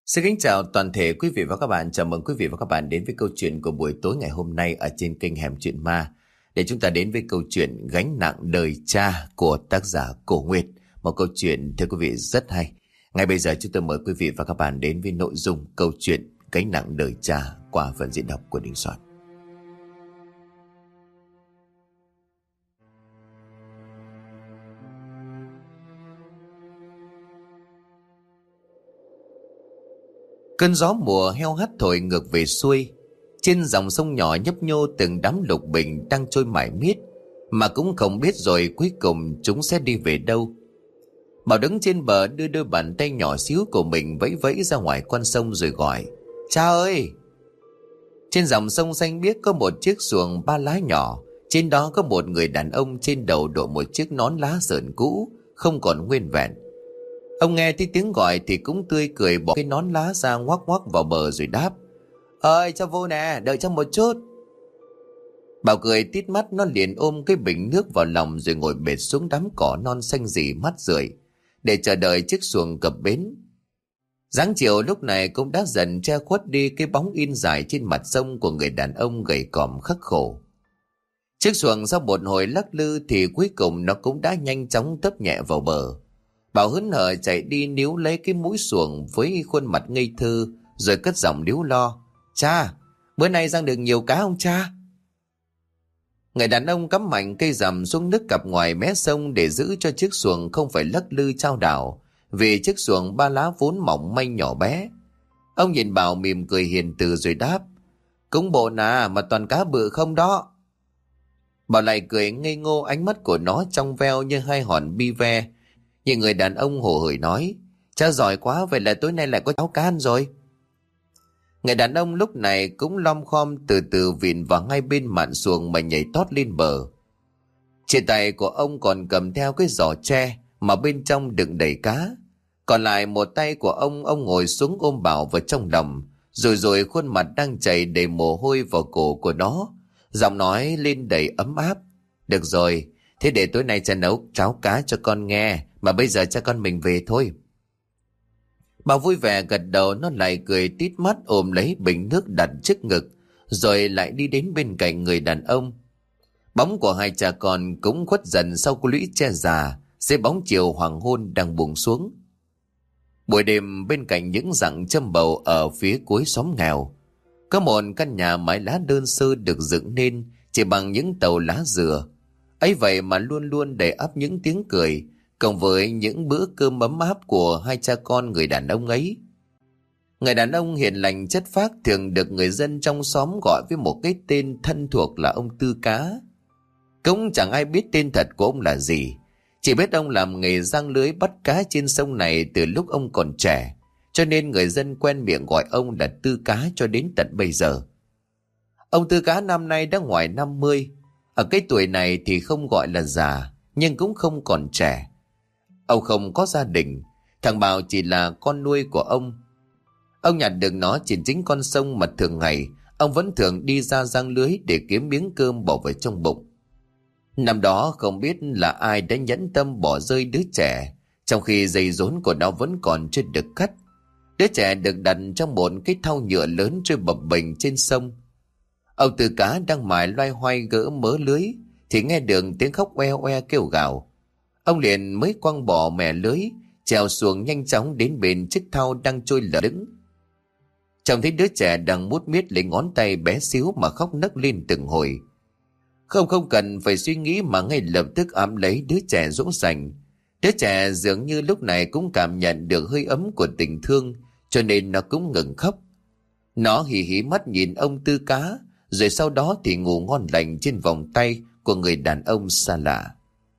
Xin kính chào toàn thể quý vị và các bạn. Chào mừng quý vị và các bạn đến với câu chuyện của buổi tối ngày hôm nay ở trên kênh Hẻm Chuyện Ma. Để chúng ta đến với câu chuyện Gánh nặng đời cha của tác giả Cổ Nguyệt. Một câu chuyện thưa quý vị rất hay. Ngay bây giờ chúng tôi mời quý vị và các bạn đến với nội dung câu chuyện Gánh nặng đời cha qua phần diễn đọc của Đình Soạn. Cơn gió mùa heo hắt thổi ngược về xuôi. Trên dòng sông nhỏ nhấp nhô từng đám lục bình đang trôi mải miết, mà cũng không biết rồi cuối cùng chúng sẽ đi về đâu. Bảo đứng trên bờ đưa đôi bàn tay nhỏ xíu của mình vẫy vẫy ra ngoài con sông rồi gọi: "Cha ơi!" Trên dòng sông xanh biếc có một chiếc xuồng ba lá nhỏ. Trên đó có một người đàn ông, trên đầu đội một chiếc nón lá sờn cũ không còn nguyên vẹn. Ông nghe thấy tiếng gọi thì cũng tươi cười bỏ cái nón lá ra ngoắc ngoắc vào bờ rồi đáp: "Ơi, cho vô nè, đợi cho một chút." Bảo cười tít mắt, nó liền ôm cái bình nước vào lòng rồi ngồi bệt xuống đám cỏ non xanh rì mát rượi để chờ đợi chiếc xuồng cập bến. Dáng chiều lúc này cũng đã dần che khuất đi cái bóng in dài trên mặt sông của người đàn ông gầy còm khắc khổ. Chiếc xuồng sau một hồi lắc lư thì cuối cùng nó cũng đã nhanh chóng tấp nhẹ vào bờ. Bảo hớn hở chạy đi níu lấy cái mũi xuồng với khuôn mặt ngây thơ rồi cất giọng líu lo: "Cha, bữa nay giăng được nhiều cá không cha?" Người đàn ông cắm mạnh cây rằm xuống nước cặp ngoài mé sông để giữ cho chiếc xuồng không phải lắc lư chao đảo, vì chiếc xuồng ba lá vốn mỏng manh nhỏ bé. Ông nhìn Bảo mỉm cười hiền từ rồi đáp: "Cũng bộ nà mà toàn cá bự không đó." Bảo lại cười ngây ngô, ánh mắt của nó trong veo như hai hòn bi ve. Nhưng người đàn ông hồ hởi nói: "Cha giỏi quá, vậy là tối nay lại có cháo cá ăn rồi." Người đàn ông lúc này cũng lom khom từ từ vịn vào ngay bên mạn xuồng mà nhảy tót lên bờ. Trên tay của ông còn cầm theo cái giỏ tre mà bên trong đựng đầy cá. Còn lại một tay của ông ngồi xuống ôm Bảo vào trong lòng, rồi khuôn mặt đang chảy đầy mồ hôi vào cổ của nó, giọng nói lên đầy ấm áp: "Được rồi, thế để tối nay cha nấu cháo cá cho con nghe, mà bây giờ cha con mình về thôi." Bảo vui vẻ gật đầu, nó lại cười tít mắt ôm lấy bình nước đặt trước ngực, rồi lại đi đến bên cạnh người đàn ông. Bóng của hai cha con cũng khuất dần sau cái lũy tre già dưới bóng chiều hoàng hôn đang buông xuống. Buổi đêm bên cạnh những rặng châm bầu ở phía cuối xóm nghèo, có một căn nhà mái lá đơn sơ được dựng nên chỉ bằng những tàu lá dừa. Ấy vậy mà luôn luôn đầy ắp những tiếng cười, cộng với những bữa cơm ấm áp của hai cha con người đàn ông ấy. Người đàn ông hiền lành chất phác thường được người dân trong xóm gọi với một cái tên thân thuộc là ông Tư Cá. Cũng chẳng ai biết tên thật của ông là gì, chỉ biết ông làm nghề giăng lưới bắt cá trên sông này từ lúc ông còn trẻ, cho nên người dân quen miệng gọi ông là Tư Cá cho đến tận bây giờ. Ông Tư Cá năm nay đã ngoài 50. Ở cái tuổi này thì không gọi là già, nhưng cũng không còn trẻ. Ông không có gia đình, thằng Bảo chỉ là con nuôi của ông. Ông nhặt được nó trên chính con sông mà thường ngày ông vẫn thường đi ra giăng lưới để kiếm miếng cơm bỏ vào trong bụng. Năm đó không biết là ai đã nhẫn tâm bỏ rơi đứa trẻ, trong khi dây rốn của nó vẫn còn chưa được cắt. Đứa trẻ được đặt trong một cái thau nhựa lớn trôi bập bềnh trên sông. Ông Tư Cá đang mải loay hoay gỡ mớ lưới thì nghe được tiếng khóc oe oe kêu gào. Ông liền mới quăng bỏ mẻ lưới, trèo xuồng nhanh chóng đến bên chiếc thau đang trôi lờ đững. Trông thấy đứa trẻ đang mút miết lấy ngón tay bé xíu mà khóc nấc lên từng hồi. Không cần phải suy nghĩ mà ngay lập tức ẵm lấy đứa trẻ dỗ dành. Đứa trẻ dường như lúc này cũng cảm nhận được hơi ấm của tình thương, cho nên nó cũng ngừng khóc. Nó hí hí mắt nhìn ông Tư Cá, rồi sau đó thì ngủ ngon lành trên vòng tay của người đàn ông xa lạ.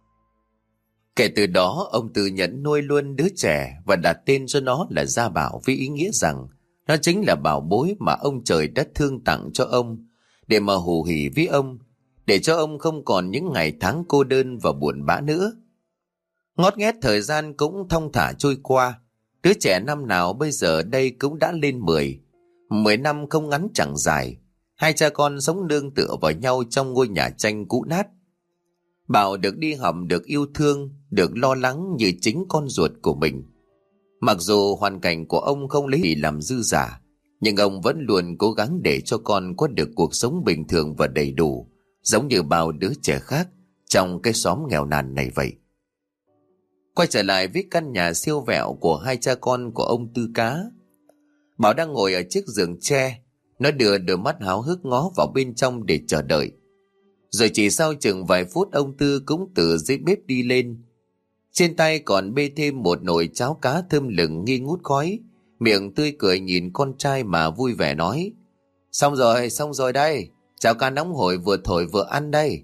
Kể từ đó ông Tư nhận nuôi luôn đứa trẻ và đặt tên cho nó là Gia Bảo, với ý nghĩa rằng nó chính là bảo bối mà ông trời đã thương tặng cho ông, để mà hù hỉ với ông, để cho ông không còn những ngày tháng cô đơn và buồn bã nữa. Ngót nghét thời gian cũng thong thả trôi qua. Đứa trẻ năm nào bây giờ đây cũng đã lên 10 năm không ngắn chẳng dài. Hai cha con sống nương tựa vào nhau trong ngôi nhà tranh cũ nát. Bảo được đi học, được yêu thương, được lo lắng như chính con ruột của mình. Mặc dù hoàn cảnh của ông không lấy gì làm dư giả, nhưng ông vẫn luôn cố gắng để cho con có được cuộc sống bình thường và đầy đủ, giống như bao đứa trẻ khác trong cái xóm nghèo nàn này vậy. Quay trở lại với căn nhà siêu vẹo của hai cha con của ông Tư Cá. Bảo đang ngồi ở chiếc giường tre, nó đưa đôi mắt háo hức ngó vào bên trong để chờ đợi. Rồi chỉ sau chừng vài phút ông Tư cũng từ dưới bếp đi lên. Trên tay còn bê thêm một nồi cháo cá thơm lừng nghi ngút khói, miệng tươi cười nhìn con trai mà vui vẻ nói: xong rồi đây, cháo cá nóng hổi vừa thổi vừa ăn đây.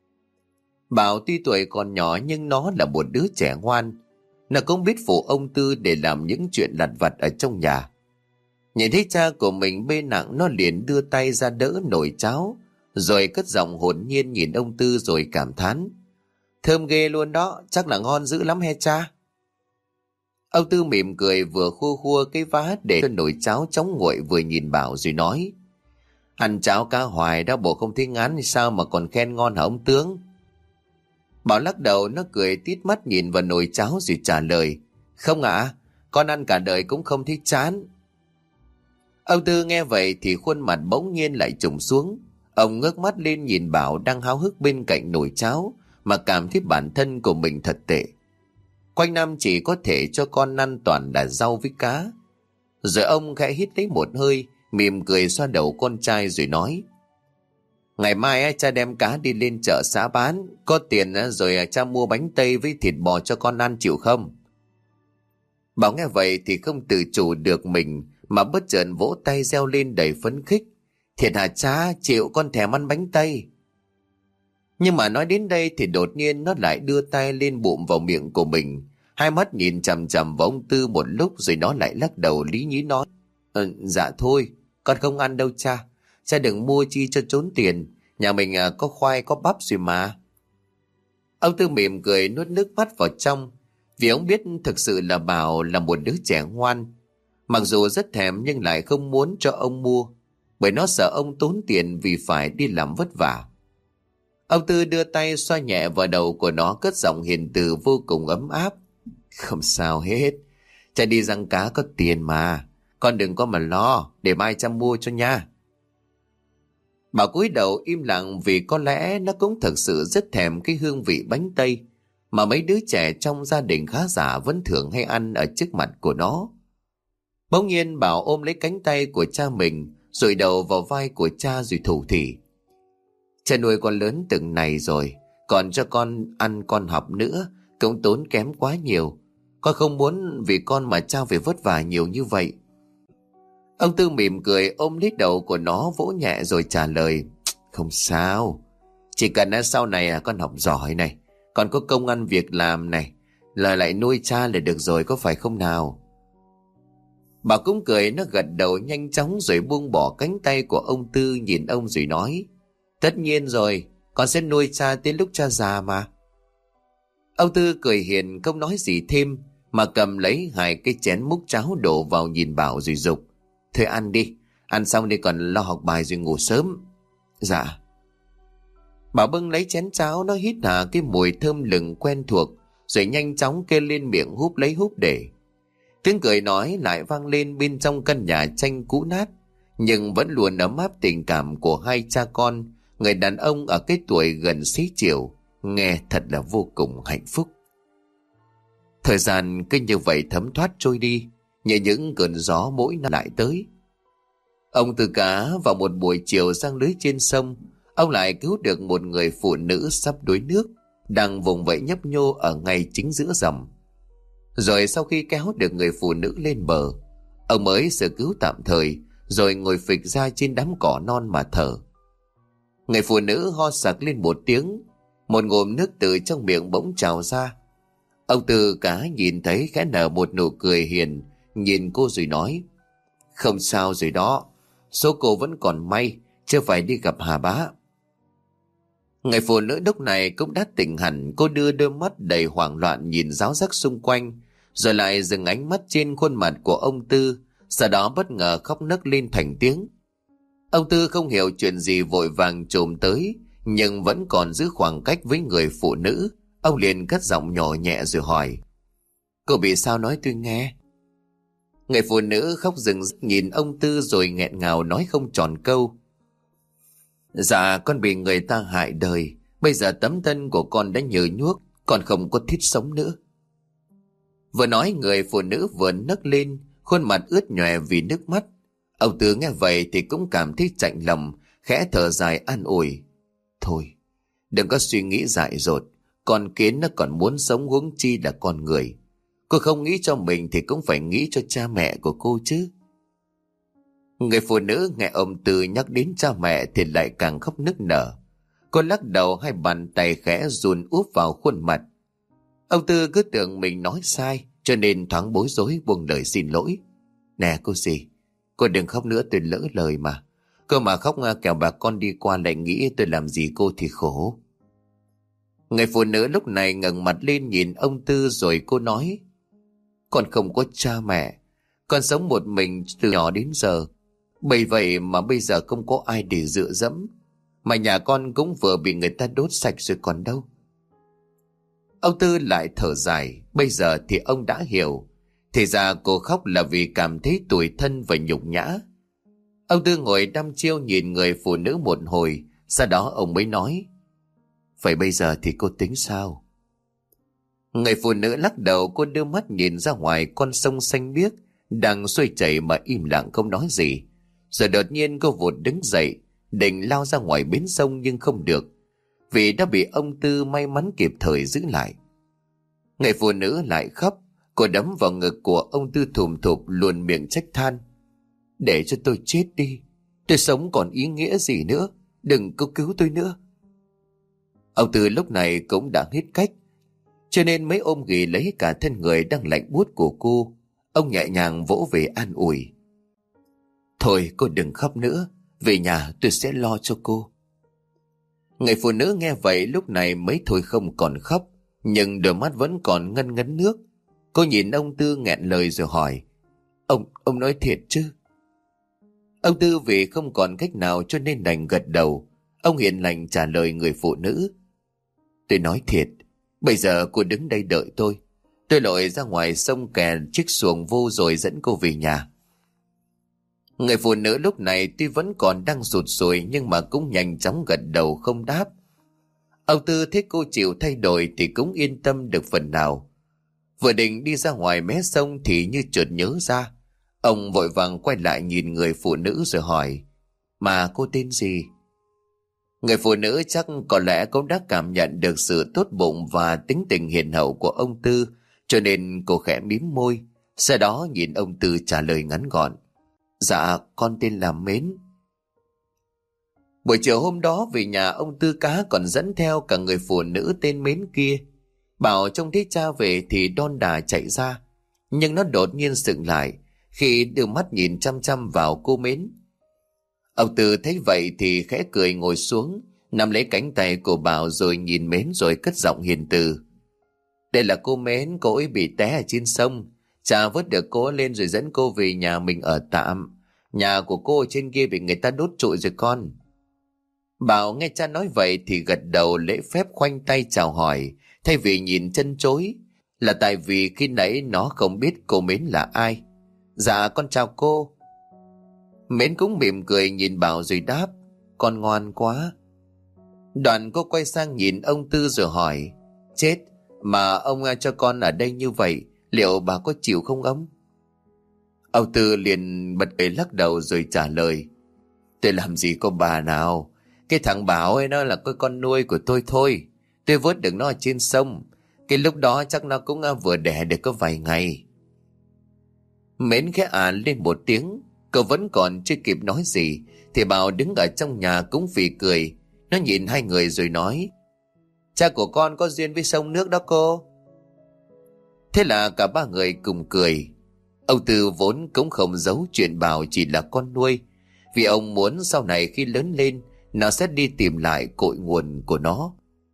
Bảo tuy tuổi còn nhỏ nhưng nó là một đứa trẻ ngoan. Nó cũng biết phụ ông Tư để làm những chuyện lặt vặt ở trong nhà. Nhìn thấy cha của mình bê nặng, nó liền đưa tay ra đỡ nồi cháo, rồi cất giọng hồn nhiên nhìn ông Tư rồi cảm thán: Thơm ghê luôn đó, chắc là ngon dữ lắm he cha. Ông Tư mỉm cười vừa khua khua cái vá để cho nồi cháo chóng nguội, vừa nhìn Bảo rồi nói: Ăn cháo cá hoài đó bộ không thấy ngán thì sao mà còn khen ngon hả ông tướng? Bảo lắc đầu, nó cười tít mắt nhìn vào nồi cháo rồi trả lời: Không ạ, con ăn cả đời cũng không thấy chán. Ông Tư nghe vậy thì khuôn mặt bỗng nhiên lại trùng xuống. Ông ngước mắt lên nhìn Bảo đang háo hức bên cạnh nồi cháo mà cảm thấy bản thân của mình thật tệ. Quanh năm chỉ có thể cho con ăn toàn là rau với cá. Rồi ông khẽ hít lấy một hơi, mỉm cười xoa đầu con trai rồi nói: Ngày mai cha đem cá đi lên chợ xã bán, có tiền rồi cha mua bánh tây với thịt bò cho con ăn, chịu không? Bảo nghe vậy thì không tự chủ được mình mà bất chợt vỗ tay reo lên đầy phấn khích: Thiệt hả cha, chịu, con thèm ăn bánh tây. Nhưng mà nói đến đây thì đột nhiên nó lại đưa tay lên bụm vào miệng của mình, hai mắt nhìn chằm chằm vào ông Tư một lúc rồi nó lại lắc đầu lý nhí nói: Dạ thôi, con không ăn đâu cha. Cha đừng mua chi cho trốn tiền, nhà mình có khoai có bắp rồi mà. Ông Tư mỉm cười nuốt nước mắt vào trong, vì ông biết thực sự là Bảo là một đứa trẻ ngoan. Mặc dù rất thèm nhưng lại không muốn cho ông mua, bởi nó sợ ông tốn tiền vì phải đi làm vất vả. Ông Tư đưa tay xoa nhẹ vào đầu của nó, cất giọng hiền từ vô cùng ấm áp: Không sao hết, cha đi giăng cá có tiền mà, con đừng có mà lo, để mai cha mua cho nha. Bảo cúi đầu im lặng, vì có lẽ nó cũng thực sự rất thèm cái hương vị bánh tây mà mấy đứa trẻ trong gia đình khá giả vẫn thường hay ăn ở trước mặt của nó. Bỗng nhiên Bảo ôm lấy cánh tay của cha mình, rồi đầu vào vai của cha rồi thủ thỉ: Cha nuôi con lớn từng này rồi, còn cho con ăn con học nữa cũng tốn kém quá nhiều. Con không muốn vì con mà cha phải vất vả nhiều như vậy. Ông Tư mỉm cười ôm lấy đầu của nó vỗ nhẹ rồi trả lời: Không sao, chỉ cần sau này con học giỏi này, con có công ăn việc làm này, là lại nuôi cha là được rồi, có phải không nào? Bà cũng cười, nó gật đầu nhanh chóng rồi buông bỏ cánh tay của ông Tư, nhìn ông rồi nói: Tất nhiên rồi, con sẽ nuôi cha tới lúc cha già mà. Ông Tư cười hiền không nói gì thêm, mà cầm lấy hai cái chén múc cháo đổ vào nhìn Bảo rồi giục: Thôi ăn đi, ăn xong đi còn lo học bài rồi ngủ sớm. Dạ. Bảo bưng lấy chén cháo, nó hít hà cái mùi thơm lừng quen thuộc, rồi nhanh chóng kê lên miệng húp lấy húp để. Tiếng cười nói lại vang lên bên trong căn nhà tranh cũ nát, nhưng vẫn luôn ấm áp tình cảm của hai cha con, người đàn ông ở cái tuổi gần xế chiều, nghe thật là vô cùng hạnh phúc. Thời gian cứ như vậy thấm thoát trôi đi, như những cơn gió mỗi năm lại tới. Ông Tư Cá vào một buổi chiều giăng lưới trên sông, ông lại cứu được một người phụ nữ sắp đuối nước, đang vùng vẫy nhấp nhô ở ngay chính giữa dòng. Rồi sau khi kéo được người phụ nữ lên bờ, ông mới sơ cứu tạm thời, rồi ngồi phịch ra trên đám cỏ non mà thở. Người phụ nữ ho sặc lên một tiếng, một ngụm nước từ trong miệng bỗng trào ra. Ông Tư Cá nhìn thấy khẽ nở một nụ cười hiền, nhìn cô rồi nói: Không sao rồi đó, số cô vẫn còn may, chưa phải đi gặp Hà Bá. Người phụ nữ lúc này cũng đã tỉnh hẳn, cô đưa đôi mắt đầy hoảng loạn nhìn ráo rắc xung quanh, rồi lại dừng ánh mắt trên khuôn mặt của ông Tư, sau đó bất ngờ khóc nấc lên thành tiếng. Ông Tư không hiểu chuyện gì vội vàng chồm tới, nhưng vẫn còn giữ khoảng cách với người phụ nữ. Ông liền cất giọng nhỏ nhẹ rồi hỏi: Cô bị sao nói tôi nghe? Người phụ nữ khóc rừng rức nhìn ông Tư rồi nghẹn ngào nói không tròn câu. Dạ con bị người ta hại đời. Bây giờ tấm thân của con đã nhừ nhuốc, con không có thiết sống nữa. Vừa nói người phụ nữ vừa nấc lên, khuôn mặt ướt nhòe vì nước mắt. Ông Tư nghe vậy thì cũng cảm thấy chạnh lòng, khẽ thở dài an ủi. Thôi, đừng có suy nghĩ dại dột, con kiến nó còn muốn sống huống chi là con người. Cô không nghĩ cho mình thì cũng phải nghĩ cho cha mẹ của cô chứ. Người phụ nữ nghe ông Tư nhắc đến cha mẹ thì lại càng khóc nức nở. Cô lắc đầu, hai bàn tay khẽ run úp vào khuôn mặt. Ông Tư cứ tưởng mình nói sai cho nên thoáng bối rối buông lời xin lỗi. Nè cô dì, cô đừng khóc nữa, tôi lỡ lời mà. Cô mà khóc kẻo bà con đi qua lại nghĩ tôi làm gì cô thì khổ. Người phụ nữ lúc này ngẩng mặt lên nhìn ông Tư rồi cô nói. Con không có cha mẹ, con sống một mình từ nhỏ đến giờ. Bởi vậy mà bây giờ không có ai để dựa dẫm. Mà nhà con cũng vừa bị người ta đốt sạch rồi còn đâu. Ông Tư lại thở dài. Bây giờ thì ông đã hiểu. Thì ra cô khóc là vì cảm thấy tủi thân và nhục nhã. Ông Tư ngồi đăm chiêu nhìn người phụ nữ một hồi. Sau đó ông mới nói. Vậy bây giờ thì cô tính sao? Người phụ nữ lắc đầu, cô đưa mắt nhìn ra ngoài con sông xanh biếc đang xuôi chảy mà im lặng không nói gì. Rồi đột nhiên cô vụt đứng dậy, định lao ra ngoài bến sông nhưng không được, vì đã bị ông Tư may mắn kịp thời giữ lại. Người phụ nữ lại khóc, cô đấm vào ngực của ông Tư thùm thụp luồn miệng trách than. Để cho tôi chết đi, tôi sống còn ý nghĩa gì nữa, đừng có cứu tôi nữa. Ông Tư lúc này cũng đã hết cách, cho nên mới ôm ghì lấy cả thân người đang lạnh buốt của cô. Ông nhẹ nhàng vỗ về an ủi. Thôi cô đừng khóc nữa, về nhà tôi sẽ lo cho cô. Người phụ nữ nghe vậy lúc này mới thôi không còn khóc, nhưng đôi mắt vẫn còn ngân ngấn nước. Cô nhìn ông Tư nghẹn lời rồi hỏi. Ông nói thiệt chứ? Ông Tư vì không còn cách nào cho nên đành gật đầu. Ông hiền lành trả lời người phụ nữ. Tôi nói thiệt, bây giờ cô đứng đây đợi tôi. Tôi lội ra ngoài sông kè chiếc xuồng vô rồi dẫn cô về nhà. Người phụ nữ lúc này tuy vẫn còn đang rụt rùi nhưng mà cũng nhanh chóng gật đầu không đáp. Ông Tư thấy cô chịu thay đổi thì cũng yên tâm được phần nào. Vừa định đi ra ngoài mé sông thì như chợt nhớ ra. Ông vội vàng quay lại nhìn người phụ nữ rồi hỏi. Mà cô tên gì? Người phụ nữ chắc có lẽ cũng đã cảm nhận được sự tốt bụng và tính tình hiền hậu của ông Tư, cho nên cô khẽ mím môi, sau đó nhìn ông Tư trả lời ngắn gọn. Dạ, con tên là Mến. Buổi chiều hôm đó về nhà, ông Tư Cá còn dẫn theo cả người phụ nữ tên Mến kia. Bảo trông thấy cha về thì đon đà chạy ra, nhưng nó đột nhiên sững lại khi đưa mắt nhìn chăm chăm vào cô Mến. Ông Tư thấy vậy thì khẽ cười ngồi xuống, nắm lấy cánh tay của Bảo rồi nhìn Mến rồi cất giọng hiền từ. Đây là cô Mến, cô ấy bị té ở trên sông. Cha vớt được cô lên rồi dẫn cô về nhà mình ở tạm. Nhà của cô ở trên kia bị người ta đốt trụi rồi con. Bảo nghe cha nói vậy thì gật đầu lễ phép khoanh tay chào hỏi, thay vì nhìn chân chối. Là tại vì khi nãy nó không biết cô Mến là ai. Dạ con chào cô. Mến cũng mỉm cười nhìn Bảo rồi đáp. Con ngoan quá. Đoạn cô quay sang nhìn ông Tư rồi hỏi. Chết, mà ông cho con ở đây như vậy, liệu bà có chịu không ông? Ông Tư liền bật cười lắc đầu rồi trả lời. Tôi làm gì có bà nào. Cái thằng Bảo ấy nó là cái con nuôi của tôi thôi. Tôi vớt được nó ở trên sông. Cái lúc đó chắc nó cũng vừa đẻ được có vài ngày. Mến khẽ lên một tiếng. Cậu vẫn còn chưa kịp nói gì thì Bảo đứng ở trong nhà cũng phì cười. Nó nhìn hai người rồi nói. Cha của con có duyên với sông nước đó cô. Thế là cả ba người cùng cười. Ông Tư vốn cũng không giấu chuyện Bảo chỉ là con nuôi, vì ông muốn sau này khi lớn lên nó sẽ đi tìm lại cội nguồn của nó.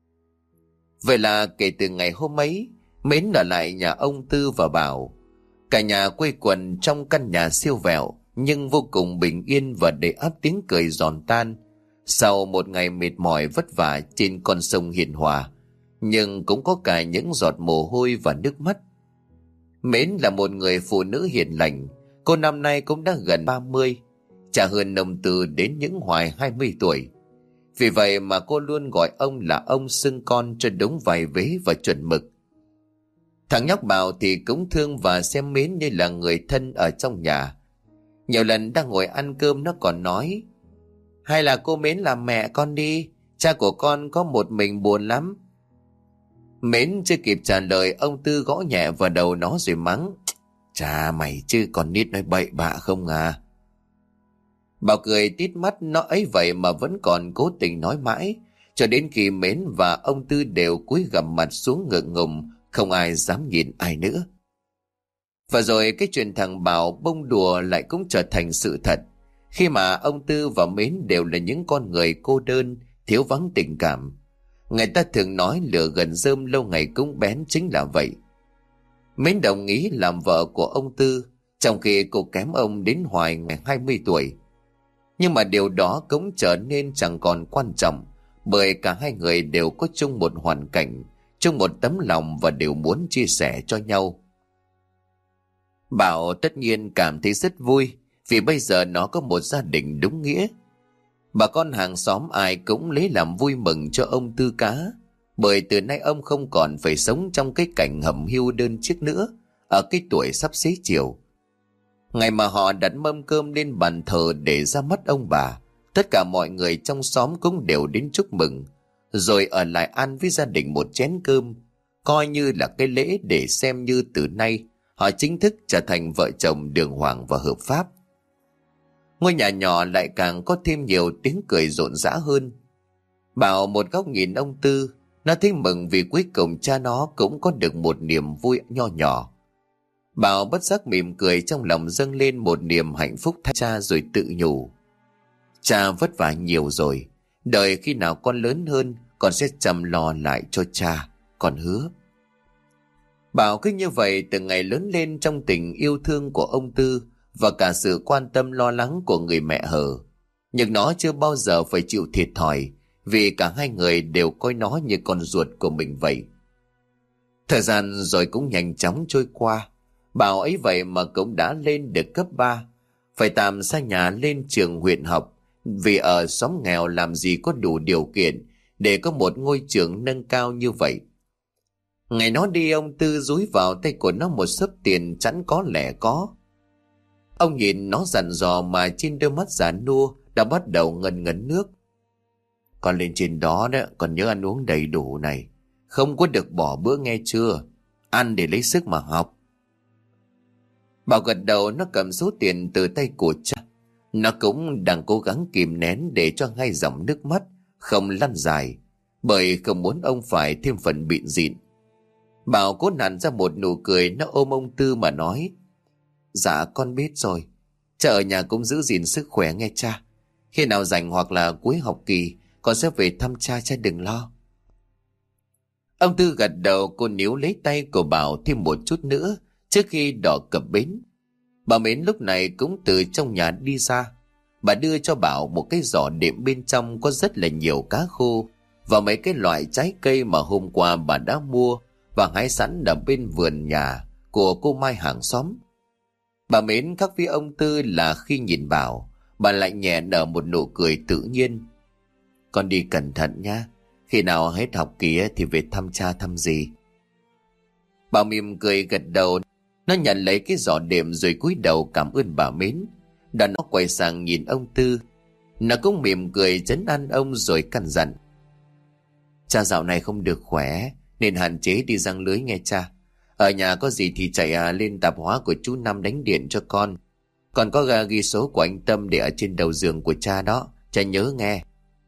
Vậy là kể từ ngày hôm ấy, Mến ở lại nhà ông Tư và Bảo. Cả nhà quây quần trong căn nhà siêu vẹo nhưng vô cùng bình yên và đầy ắp tiếng cười giòn tan. Sau một ngày mệt mỏi vất vả trên con sông hiền hòa, nhưng cũng có cả những giọt mồ hôi và nước mắt. Mến là một người phụ nữ hiền lành, Cô năm nay cũng đã gần 30, chả hơn ông Tư đến những hoài 20 tuổi. Vì vậy mà cô luôn gọi ông là ông, xưng con cho đúng vài vế và chuẩn mực. Thằng nhóc Bảo thì cũng thương và xem mến như là người thân ở trong nhà. Nhiều lần đang ngồi ăn cơm nó còn nói: hay là cô Mến làm mẹ con đi, cha của con có một mình buồn lắm. Mến chưa kịp trả lời, ông Tư gõ nhẹ vào đầu nó rồi mắng: chà mày chứ, còn nít nói bậy bạ không à. Bảo cười tít mắt, nó ấy vậy mà vẫn còn cố tình nói mãi, cho đến khi Mến và ông Tư đều cúi gằm mặt xuống ngượng ngùng, không ai dám nhìn ai nữa. Và rồi cái chuyện thằng Bảo bông đùa lại cũng trở thành sự thật, khi mà ông Tư và Mến đều là những con người cô đơn, thiếu vắng tình cảm. Người ta thường nói lửa gần rơm lâu ngày cũng bén, chính là vậy. Mến đồng ý làm vợ của ông Tư, trong khi cô kém ông đến hoài ngày 20 tuổi. Nhưng mà điều đó cũng trở nên chẳng còn quan trọng, bởi cả hai người đều có chung một hoàn cảnh, chung một tấm lòng và đều muốn chia sẻ cho nhau. Bảo tất nhiên cảm thấy rất vui, vì bây giờ nó có một gia đình đúng nghĩa. Bà con hàng xóm ai cũng lấy làm vui mừng cho ông Tư cá, bởi từ nay ông không còn phải sống trong cái cảnh hầm hiu đơn chiếc nữa, ở cái tuổi sắp xế chiều. Ngày mà họ đặt mâm cơm lên bàn thờ để ra mắt ông bà, tất cả mọi người trong xóm cũng đều đến chúc mừng, rồi ở lại ăn với gia đình một chén cơm, coi như là cái lễ để xem như từ nay họ chính thức trở thành vợ chồng đường hoàng và hợp pháp. Ngôi nhà nhỏ lại càng có thêm nhiều tiếng cười rộn rã hơn. Bảo một góc nhìn ông Tư, nó thấy mừng vì cuối cùng cha nó cũng có được một niềm vui nho nhỏ. Bảo bất giác mỉm cười, trong lòng dâng lên một niềm hạnh phúc thay cha, rồi tự nhủ: cha vất vả nhiều rồi, đợi khi nào con lớn hơn con sẽ chăm lo lại cho cha, con hứa. Bảo cứ như vậy từ ngày lớn lên trong tình yêu thương của ông Tư và cả sự quan tâm lo lắng của người mẹ hờ. Nhưng nó chưa bao giờ phải chịu thiệt thòi, vì cả hai người đều coi nó như con ruột của mình vậy. Thời gian rồi cũng nhanh chóng trôi qua. Bảo ấy vậy mà cũng đã lên được cấp 3, phải tạm xa nhà lên trường huyện học, vì ở xóm nghèo làm gì có đủ điều kiện để có một ngôi trường nâng cao như vậy. Ngày nó đi, ông Tư dúi vào tay của nó một xấp tiền chẵn có lẻ có. Ông nhìn nó dặn dò mà trên đôi mắt già nua đã bắt đầu ngần ngấn nước. Con lên trên đó còn nhớ ăn uống đầy đủ này, không có được bỏ bữa nghe chưa, ăn để lấy sức mà học. Bảo gật đầu, nó cầm số tiền từ tay của cha. Nó cũng đang cố gắng kìm nén để cho ngay dòng nước mắt không lăn dài, bởi không muốn ông phải thêm phần bịn dịn. Bảo cố nặn ra một nụ cười, nó ôm ông Tư mà nói: dạ con biết rồi, cha ở nhà cũng giữ gìn sức khỏe nghe cha. Khi nào rảnh hoặc là cuối học kỳ con sẽ về thăm cha, cha đừng lo. Ông Tư gật đầu. Cô níu lấy tay của Bảo thêm một chút nữa trước khi đò cập bến. Bà Mến lúc này cũng từ trong nhà đi ra. Bà đưa cho Bảo một cái giỏ đệm, bên trong có rất là nhiều cá khô và mấy cái loại trái cây mà hôm qua bà đã mua và hái sẵn ở bên vườn nhà của cô Mai hàng xóm. Bà Mến khác với ông Tư là khi nhìn Bảo, bà lại nhẹ nở một nụ cười tự nhiên. Con đi cẩn thận nha, khi nào hết học kỳ thì về thăm cha thăm dì. Bảo mỉm cười gật đầu. Nó nhận lấy cái giỏ đệm rồi cúi đầu cảm ơn bà Mến. Đoạn nó quay sang nhìn ông Tư. Nó cũng mỉm cười trấn an ông rồi căn dặn: cha dạo này không được khỏe nên hạn chế đi giăng lưới nghe cha. Ở nhà có gì thì chạy lên tạp hóa của chú Năm đánh điện cho con. Còn có ghi số của anh Tâm để ở trên đầu giường của cha đó, cha nhớ nghe.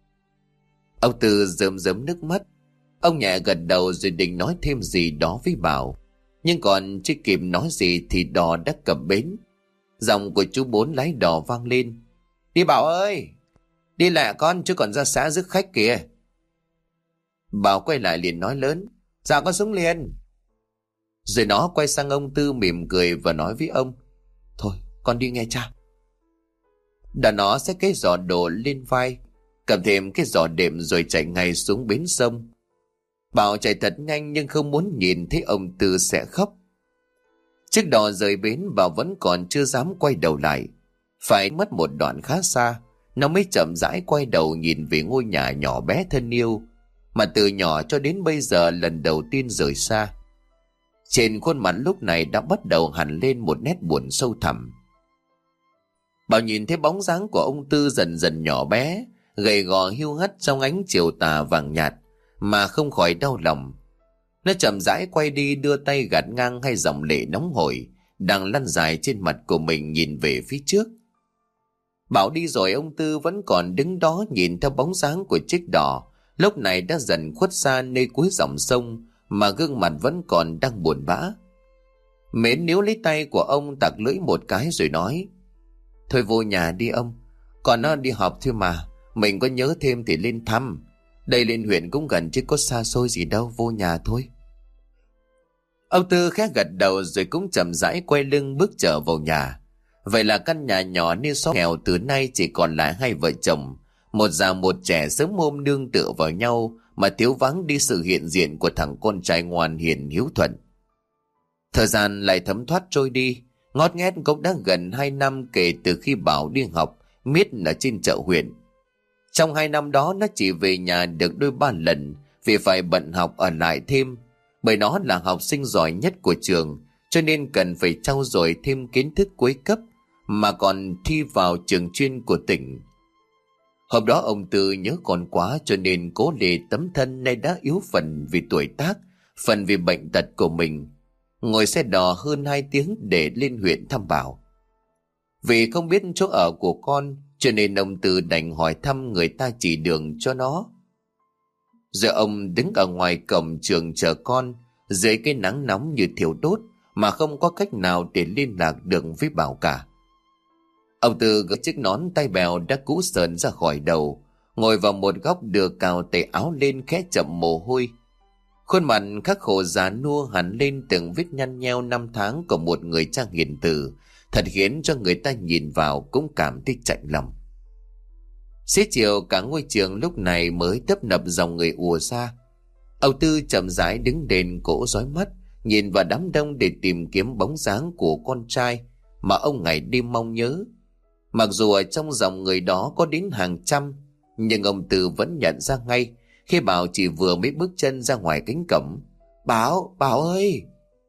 Ông Tư rơm rớm nước mắt. Ông nhẹ gật đầu rồi định nói thêm gì đó với Bảo, nhưng còn chưa kịp nói gì thì đò đã cập bến. Giọng của chú Bốn lái đò vang lên: đi Bảo ơi, đi lẹ con, chứ còn ra xã rước khách kìa. Bảo quay lại liền nói lớn: dạ con xuống liền. Rồi nó quay sang ông Tư mỉm cười và nói với ông: thôi con đi nghe cha. Đã nó xách cái giỏ đồ lên vai, cầm thêm cái giỏ đệm rồi chạy ngay xuống bến sông. Bảo chạy thật nhanh nhưng không muốn nhìn thấy ông Tư sẽ khóc. Chiếc đò rời bến, Bảo vẫn còn chưa dám quay đầu lại. Phải mất một đoạn khá xa, nó mới chậm rãi quay đầu nhìn về ngôi nhà nhỏ bé thân yêu mà từ nhỏ cho đến bây giờ lần đầu tiên rời xa. Trên khuôn mặt lúc này đã bắt đầu hằn lên một nét buồn sâu thẳm. Bảo nhìn thấy bóng dáng của ông Tư dần dần nhỏ bé, gầy gò hiu hắt trong ánh chiều tà vàng nhạt, mà không khỏi đau lòng. Nó chậm rãi quay đi, đưa tay gạt ngang hai dòng lệ nóng hổi đang lăn dài trên mặt của mình, nhìn về phía trước. Bảo đi rồi, ông Tư vẫn còn đứng đó nhìn theo bóng dáng của chiếc đò, lúc này đã dần khuất xa nơi cuối dòng sông, mà gương mặt vẫn còn đang buồn bã. Mến níu lấy tay của ông, tặc lưỡi một cái rồi nói: Thôi vô nhà đi ông, còn nó đi học thôi mà, mình có nhớ thêm thì lên thăm. Đây lên huyện cũng gần chứ có xa xôi gì đâu, vô nhà thôi. Ông Tư khẽ gật đầu rồi cũng chậm rãi quay lưng bước trở vào nhà. Vậy là căn nhà nhỏ nên xóm nghèo từ nay chỉ còn lại hai vợ chồng, một già một trẻ sớm hôm nương tựa vào nhau, mà thiếu vắng đi sự hiện diện của thằng con trai ngoan hiền hiếu thuận. Thời gian lại thấm thoát trôi đi, ngót nghét cũng đã gần 2 năm kể từ khi Bảo đi học miết ở trên chợ huyện. Trong 2 năm đó nó chỉ về nhà được đôi ba lần vì phải bận học ở lại thêm, bởi nó là học sinh giỏi nhất của trường, cho nên cần phải trau dồi thêm kiến thức cuối cấp mà còn thi vào trường chuyên của tỉnh. Hôm đó ông Tư nhớ con quá, cho nên cố lê tấm thân nay đã yếu phần vì tuổi tác, phần vì bệnh tật của mình, ngồi xe đò hơn 2 tiếng để lên huyện thăm Bảo. Vì không biết chỗ ở của con, cho nên ông Tư đành hỏi thăm người ta chỉ đường cho nó. Giờ ông đứng ở ngoài cổng trường chờ con, dưới cái nắng nóng như thiêu đốt, mà không có cách nào để liên lạc được với Bảo cả. Ông Tư gỡ chiếc nón tay bèo đã cũ sờn ra khỏi đầu, ngồi vào một góc đưa cào tay áo lên khẽ chậm mồ hôi. Khuôn mặt khắc khổ già nua hẳn lên từng vết nhăn nheo năm tháng của một người cha hiền từ, thật khiến cho người ta nhìn vào cũng cảm thấy chạnh lòng. Xế chiều, cả ngôi trường lúc này mới tấp nập dòng người ùa ra. Ông Tư chậm rãi đứng đền cổ dõi mắt, nhìn vào đám đông để tìm kiếm bóng dáng của con trai mà ông ngày đêm mong nhớ. Mặc dù ở trong dòng người đó có đến hàng trăm, nhưng ông Tư vẫn nhận ra ngay khi Bảo chỉ vừa mới bước chân ra ngoài cánh cổng. Bảo ơi!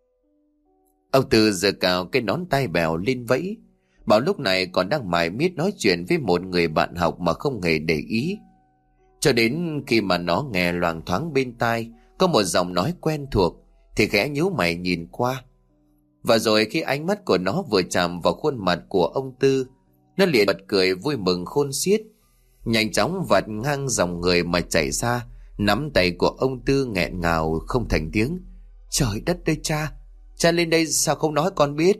Ông Tư giơ cao cái nón tai bèo lên vẫy. Bảo lúc này còn đang mải miết nói chuyện với một người bạn học mà không hề để ý. Cho đến khi mà nó nghe loáng thoáng bên tai có một giọng nói quen thuộc thì khẽ nhíu mày nhìn qua. Và rồi khi ánh mắt của nó vừa chạm vào khuôn mặt của ông Tư, nó liền bật cười vui mừng khôn xiết, nhanh chóng vạch ngang dòng người mà chạy ra, nắm tay của ông Tư nghẹn ngào không thành tiếng. Trời đất ơi cha! Cha lên đây sao không nói con biết?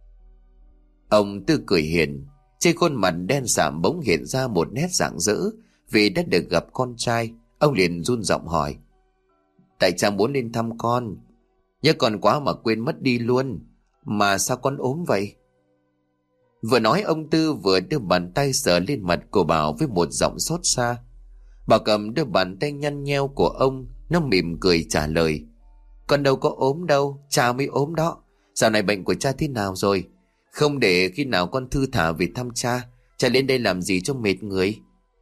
Ông Tư cười hiền, trên khuôn mặt đen sạm bỗng hiện ra một nét rạng rỡ vì đã được gặp con trai. Ông liền run giọng hỏi: Tại cha muốn lên thăm con, nhớ con quá mà quên mất đi luôn. Mà sao con ốm vậy? Vừa nói ông Tư vừa đưa bàn tay sờ lên mặt của Bảo với một giọng xót xa. Bảo cầm đôi bàn tay nhăn nheo của ông, nó mỉm cười trả lời: Con đâu có ốm đâu, cha mới ốm đó. Dạo này bệnh của cha thế nào rồi? Không để khi nào con thư thả về thăm cha. Cha lên đây làm gì cho mệt người?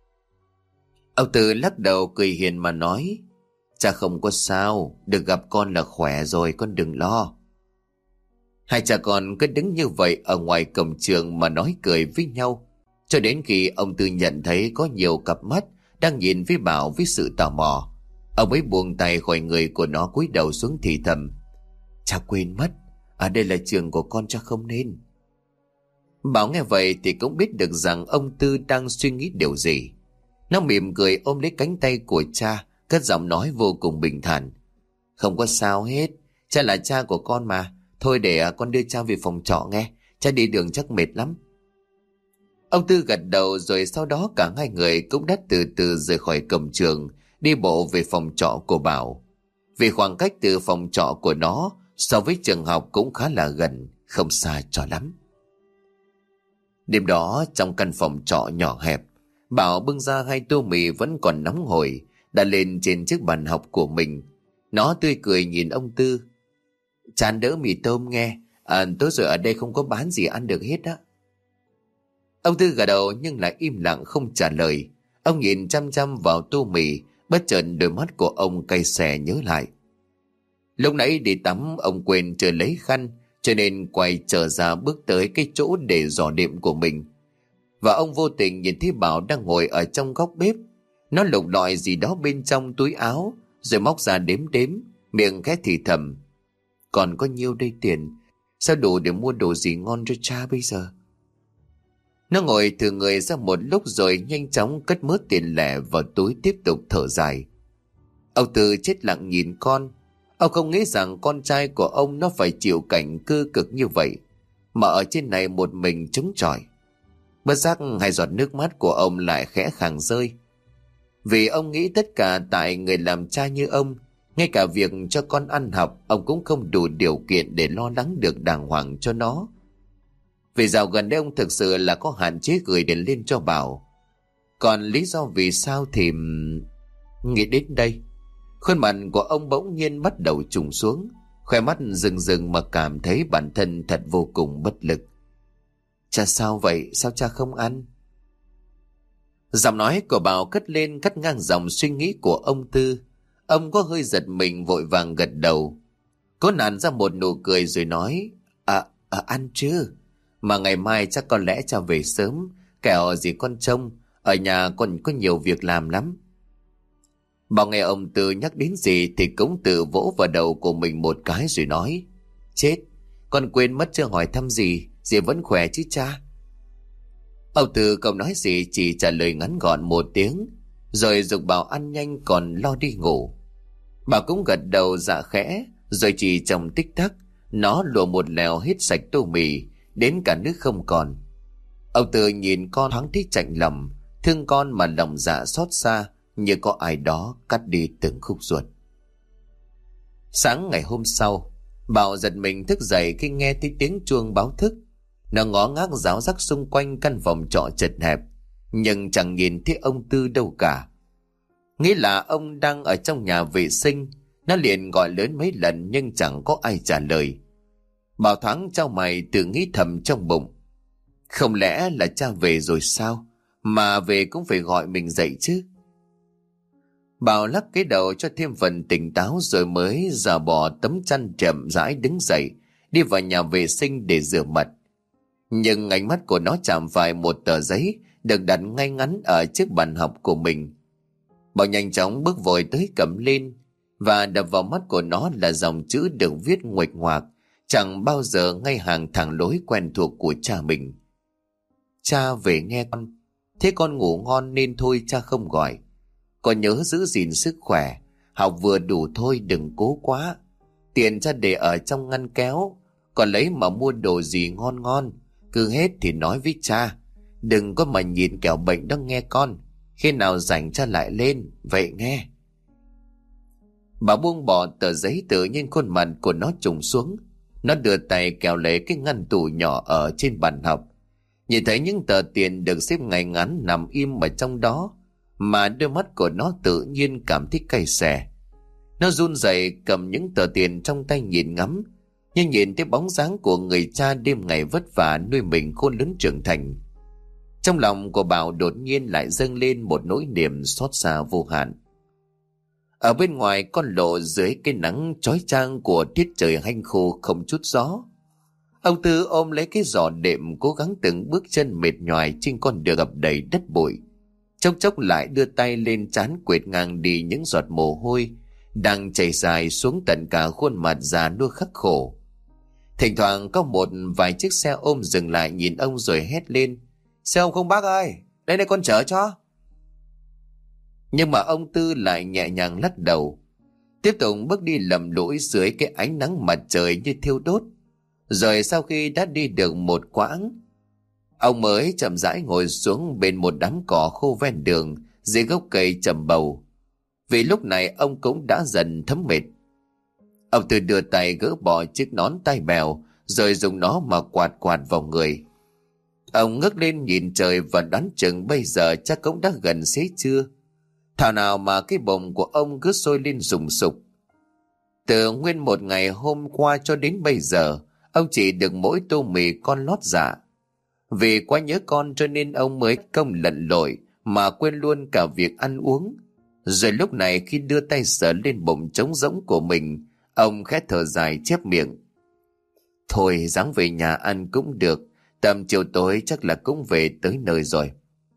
Ông Tư lắc đầu cười hiền mà nói: Cha không có sao, được gặp con là khỏe rồi, con đừng lo. Hai cha con cứ đứng như vậy ở ngoài cổng trường mà nói cười với nhau, cho đến khi ông Tư nhận thấy có nhiều cặp mắt đang nhìn với Bảo với sự tò mò. Ông ấy buông tay khỏi người của nó, cúi đầu xuống thì thầm: Cha quên mất, ở đây là trường của con, cha không nên. Bảo nghe vậy thì cũng biết được rằng ông Tư đang suy nghĩ điều gì. Nó mỉm cười ôm lấy cánh tay của cha, cất giọng nói vô cùng bình thản: Không có sao hết, cha là cha của con mà. Thôi để con đưa cha về phòng trọ nghe, cha đi đường chắc mệt lắm. Ông Tư gật đầu, rồi sau đó cả hai người cũng đã từ từ rời khỏi cổng trường, đi bộ về phòng trọ của Bảo. Vì khoảng cách từ phòng trọ của nó so với trường học cũng khá là gần, không xa cho lắm. Đêm đó trong căn phòng trọ nhỏ hẹp, Bảo bưng ra 2 tô mì vẫn còn nóng hổi đặt lên trên chiếc bàn học của mình. Nó tươi cười nhìn ông Tư: Chán đỡ mì tôm nghe, Tối rồi ở đây không có bán gì ăn được hết á. Ông Tư gật đầu nhưng lại im lặng không trả lời. Ông nhìn chăm chăm vào tô mì, bất chợt đôi mắt của ông cay xè nhớ lại. Lúc nãy đi tắm ông quên chưa lấy khăn, cho nên quay trở ra bước tới cái chỗ để dò đệm của mình. Và ông vô tình nhìn thấy Bảo đang ngồi ở trong góc bếp. Nó lục lọi gì đó bên trong túi áo, rồi móc ra đếm đếm, miệng khẽ thì thầm. Còn có nhiêu đây tiền, sao đủ để mua đồ gì ngon cho cha bây giờ? Nó ngồi thử người ra một lúc rồi nhanh chóng cất mớ tiền lẻ vào túi, tiếp tục thở dài. Ông Tư chết lặng nhìn con. Ông không nghĩ rằng con trai của ông nó phải chịu cảnh cơ cực như vậy, mà ở trên này một mình chống chọi. Bất giác hai giọt nước mắt của ông lại khẽ khàng rơi. Vì ông nghĩ tất cả tại người làm cha như ông, ngay cả việc cho con ăn học ông cũng không đủ điều kiện để lo lắng được đàng hoàng cho nó. Vì dạo gần đây ông thực sự là có hạn chế gửi điện lên cho Bảo. Còn lý do vì sao thì... Nghĩ đến đây, khuôn mặt của ông bỗng nhiên bắt đầu trùng xuống, khóe mắt rừng rừng mà cảm thấy bản thân thật vô cùng bất lực. Cha sao vậy? Sao cha không ăn? Giọng nói của Bảo cất lên cắt ngang dòng suy nghĩ của ông Tư. Ông có hơi giật mình, vội vàng gật đầu, cố nặn ra một nụ cười rồi nói: Ăn chứ. Mà ngày mai chắc có lẽ cha về sớm, kẻo gì con trông, ở nhà còn có nhiều việc làm lắm. Bảo nghe ông Tư nhắc đến gì thì cũng tự vỗ vào đầu của mình một cái rồi nói: Chết, con quên mất chưa hỏi thăm gì, dì vẫn khỏe chứ cha? Ông Tư không nói gì, chỉ trả lời ngắn gọn một tiếng, rồi giục Bảo ăn nhanh còn lo đi ngủ. Bảo cũng gật đầu dạ khẽ, rồi chỉ trong tích tắc, nó lùa một lèo hết sạch tô mì, đến cả nước không còn. Ông Tư nhìn con thoáng thấy chạnh lòng, thương con mà lòng dạ xót xa, như có ai đó cắt đi từng khúc ruột. Sáng ngày hôm sau, Bảo giật mình thức dậy khi nghe thấy tiếng chuông báo thức. Nó ngó ngác ráo rắc xung quanh căn phòng trọ chật hẹp, nhưng chẳng nhìn thấy ông Tư đâu cả. Nghĩ là ông đang ở trong nhà vệ sinh. Nó liền gọi lớn mấy lần nhưng chẳng có ai trả lời. Bảo thoáng chau mày, tự nghĩ thầm trong bụng: không lẽ là cha về rồi sao? Mà về cũng phải gọi mình dậy chứ. Bảo lắc cái đầu cho thêm phần tỉnh táo, rồi mới giả bỏ tấm chăn chậm rãi đứng dậy, đi vào nhà vệ sinh để rửa mặt. Nhưng ánh mắt của nó chạm phải một tờ giấy được đặt ngay ngắn ở trước bàn học của mình. Bảo nhanh chóng bước vội tới cầm lên, và đập vào mắt của nó là dòng chữ được viết nguệch ngoạc, chẳng bao giờ ngay hàng thẳng lối quen thuộc của cha mình. Cha về nghe con, thế con ngủ ngon nên thôi cha không gọi. Con nhớ giữ gìn sức khỏe, học vừa đủ thôi đừng cố quá. Tiền cha để ở trong ngăn kéo, còn lấy mà mua đồ gì ngon ngon, cứ hết thì nói với cha. Đừng có mà nhìn kẻo bệnh đó nghe con, khi nào rảnh cha lại lên, vậy nghe. Bà buông bỏ tờ giấy, tự nhiên khuôn mặt của nó trùng xuống. Nó đưa tay kéo lấy cái ngăn tủ nhỏ ở trên bàn học. Nhìn thấy những tờ tiền được xếp ngay ngắn nằm im ở trong đó, mà đôi mắt của nó tự nhiên cảm thấy cay xè. Nó run rẩy cầm những tờ tiền trong tay nhìn ngắm, nhưng nhìn thấy bóng dáng của người cha đêm ngày vất vả nuôi mình khôn lớn trưởng thành. Trong lòng của Bảo đột nhiên lại dâng lên một nỗi niềm xót xa vô hạn. Ở bên ngoài con lộ dưới cái nắng chói chang của tiết trời hanh khô không chút gió, ông Tư ôm lấy cái giỏ đệm, cố gắng từng bước chân mệt nhoài trên con đường ngập đầy đất bụi. Chốc chốc lại đưa tay lên trán quệt ngang đi những giọt mồ hôi đang chảy dài xuống tận cả khuôn mặt già nua khắc khổ. Thỉnh thoảng có một vài chiếc xe ôm dừng lại nhìn ông rồi hét lên: Xe ôm không bác ơi, đây con chở cho. Nhưng mà ông Tư lại nhẹ nhàng lắc đầu, tiếp tục bước đi lầm lũi dưới cái ánh nắng mặt trời như thiêu đốt. Rồi sau khi đã đi được một quãng, ông mới chậm rãi ngồi xuống bên một đám cỏ khô ven đường dưới gốc cây trầm bầu. Vì lúc này ông cũng đã dần thấm mệt. Ông Tư đưa tay gỡ bỏ chiếc nón tai bèo, rồi dùng nó mà quạt quạt vào người. Ông ngước lên nhìn trời và đoán chừng bây giờ chắc cũng đã gần xế trưa. Thảo nào mà cái bụng của ông cứ sôi lên sùng sục. Từ nguyên một ngày hôm qua cho đến bây giờ, ông chỉ được mỗi tô mì con lót dạ. Vì quá nhớ con cho nên ông mới công lận lội mà quên luôn cả việc ăn uống. Rồi lúc này khi đưa tay sờ lên bụng trống rỗng của mình, ông khẽ thở dài chép miệng. Thôi ráng về nhà ăn cũng được, tầm chiều tối chắc là cũng về tới nơi rồi.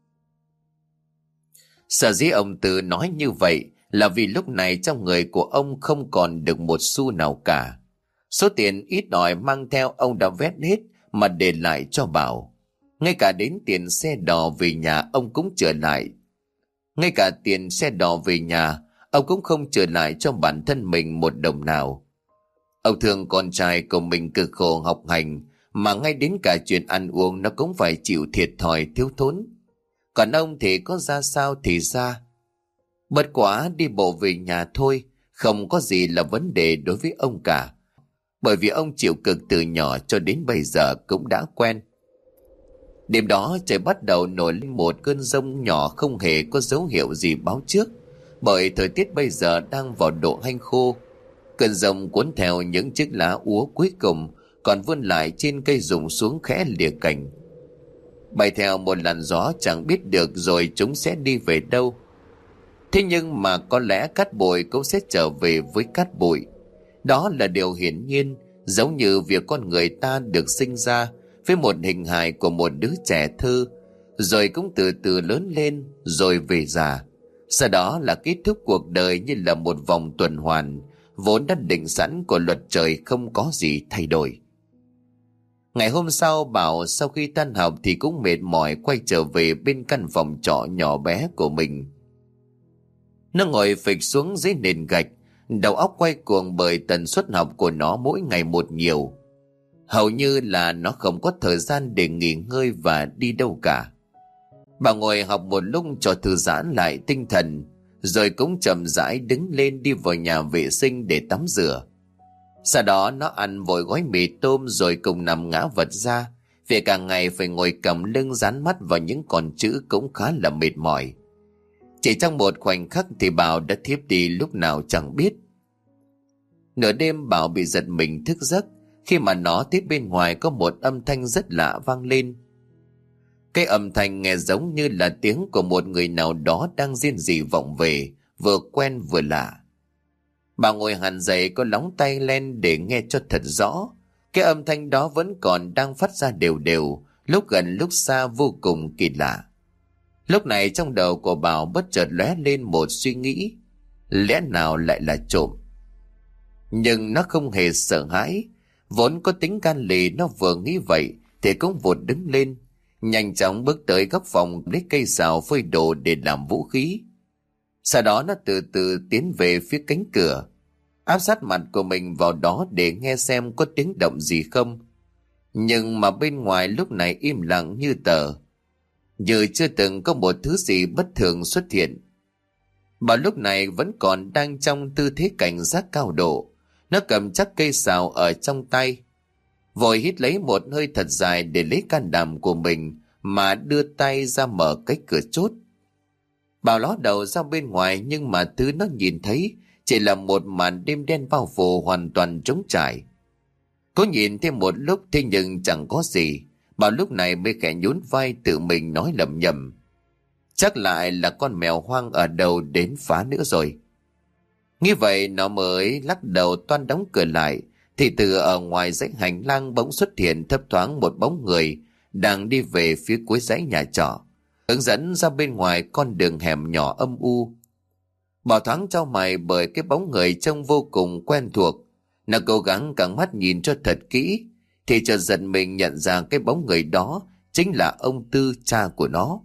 Sở dĩ ông Tư nói như vậy là vì lúc này trong người của ông không còn được một xu nào cả. Số tiền ít ỏi mang theo ông đã vét hết mà để lại cho Bảo. Ngay cả đến tiền xe đò về nhà ông cũng trở lại. Ngay cả tiền xe đò về nhà, ông cũng không trở lại cho bản thân mình một đồng nào. Ông thương con trai của mình cực khổ học hành, mà ngay đến cả chuyện ăn uống nó cũng phải chịu thiệt thòi thiếu thốn. Còn ông thì có ra sao thì ra. Bất quá đi bộ về nhà thôi, không có gì là vấn đề đối với ông cả. Bởi vì ông chịu cực từ nhỏ cho đến bây giờ cũng đã quen. Đêm đó trời bắt đầu nổi lên một cơn giông nhỏ không hề có dấu hiệu gì báo trước, bởi thời tiết bây giờ đang vào độ hanh khô. Cơn giông cuốn theo những chiếc lá úa cuối cùng còn vươn lại trên cây rụng xuống khẽ lìa cành. Bay theo một làn gió chẳng biết được rồi chúng sẽ đi về đâu. Thế nhưng mà có lẽ cát bụi cũng sẽ trở về với cát bụi. Đó là điều hiển nhiên, giống như việc con người ta được sinh ra với một hình hài của một đứa trẻ thơ, rồi cũng từ từ lớn lên, rồi về già. Sau đó là kết thúc cuộc đời như là một vòng tuần hoàn, vốn đã định sẵn của luật trời không có gì thay đổi. Ngày hôm sau, Bảo sau khi tan học thì cũng mệt mỏi quay trở về bên căn phòng trọ nhỏ bé của mình. Nó ngồi phịch xuống dưới nền gạch, đầu óc quay cuồng bởi tần suất học của nó mỗi ngày một nhiều. Hầu như là nó không có thời gian để nghỉ ngơi và đi đâu cả. Bà ngồi học một lúc cho thư giãn lại tinh thần, rồi cũng chậm rãi đứng lên đi vào nhà vệ sinh để tắm rửa. Sau đó nó ăn vội gói mì tôm rồi cùng nằm ngã vật ra, vì cả ngày phải ngồi cầm lưng dán mắt vào những con chữ cũng khá là mệt mỏi. Chỉ trong một khoảnh khắc thì Bảo đã thiếp đi lúc nào chẳng biết. Nửa đêm Bảo bị giật mình thức giấc khi mà nó thấy bên ngoài có một âm thanh rất lạ vang lên. Cái âm thanh nghe giống như là tiếng của một người nào đó đang rên rỉ vọng về, vừa quen vừa lạ. Bà ngồi hẳn dậy có lóng tay lên để nghe cho thật rõ. Cái âm thanh đó vẫn còn đang phát ra đều đều, lúc gần lúc xa vô cùng kỳ lạ. Lúc này trong đầu của Bảo bất chợt lóe lên một suy nghĩ. Lẽ nào lại là trộm? Nhưng nó không hề sợ hãi. Vốn có tính can lì, nó vừa nghĩ vậy thì cũng vụt đứng lên, nhanh chóng bước tới góc phòng lấy cây sào phơi đồ để làm vũ khí. Sau đó nó từ từ tiến về phía cánh cửa, áp sát mặt của mình vào đó để nghe xem có tiếng động gì không. Nhưng mà bên ngoài lúc này im lặng như tờ, như chưa từng có một thứ gì bất thường xuất hiện. Bà lúc này vẫn còn đang trong tư thế cảnh giác cao độ. Nó cầm chắc cây sào ở trong tay, vội hít lấy một hơi thật dài để lấy can đảm của mình mà đưa tay ra mở cái cửa chốt. Bảo ló đầu ra bên ngoài, nhưng mà thứ nó nhìn thấy chỉ là một màn đêm đen bao phủ hoàn toàn trống trải. Có nhìn thêm một lúc thế nhưng chẳng có gì. Bảo lúc này mới khẽ nhún vai tự mình nói lẩm nhẩm. Chắc lại là con mèo hoang ở đâu đến phá nữa rồi. Như vậy nó mới lắc đầu toan đóng cửa lại, thì từ ở ngoài dãy hành lang bỗng xuất hiện thấp thoáng một bóng người đang đi về phía cuối dãy nhà trọ, hướng dẫn ra bên ngoài con đường hẻm nhỏ âm u. Bảo thoáng chau mày bởi cái bóng người trông vô cùng quen thuộc. Nó cố gắng căng mắt nhìn cho thật kỹ, thì chợt giật mình nhận ra cái bóng người đó chính là ông Tư, cha của nó.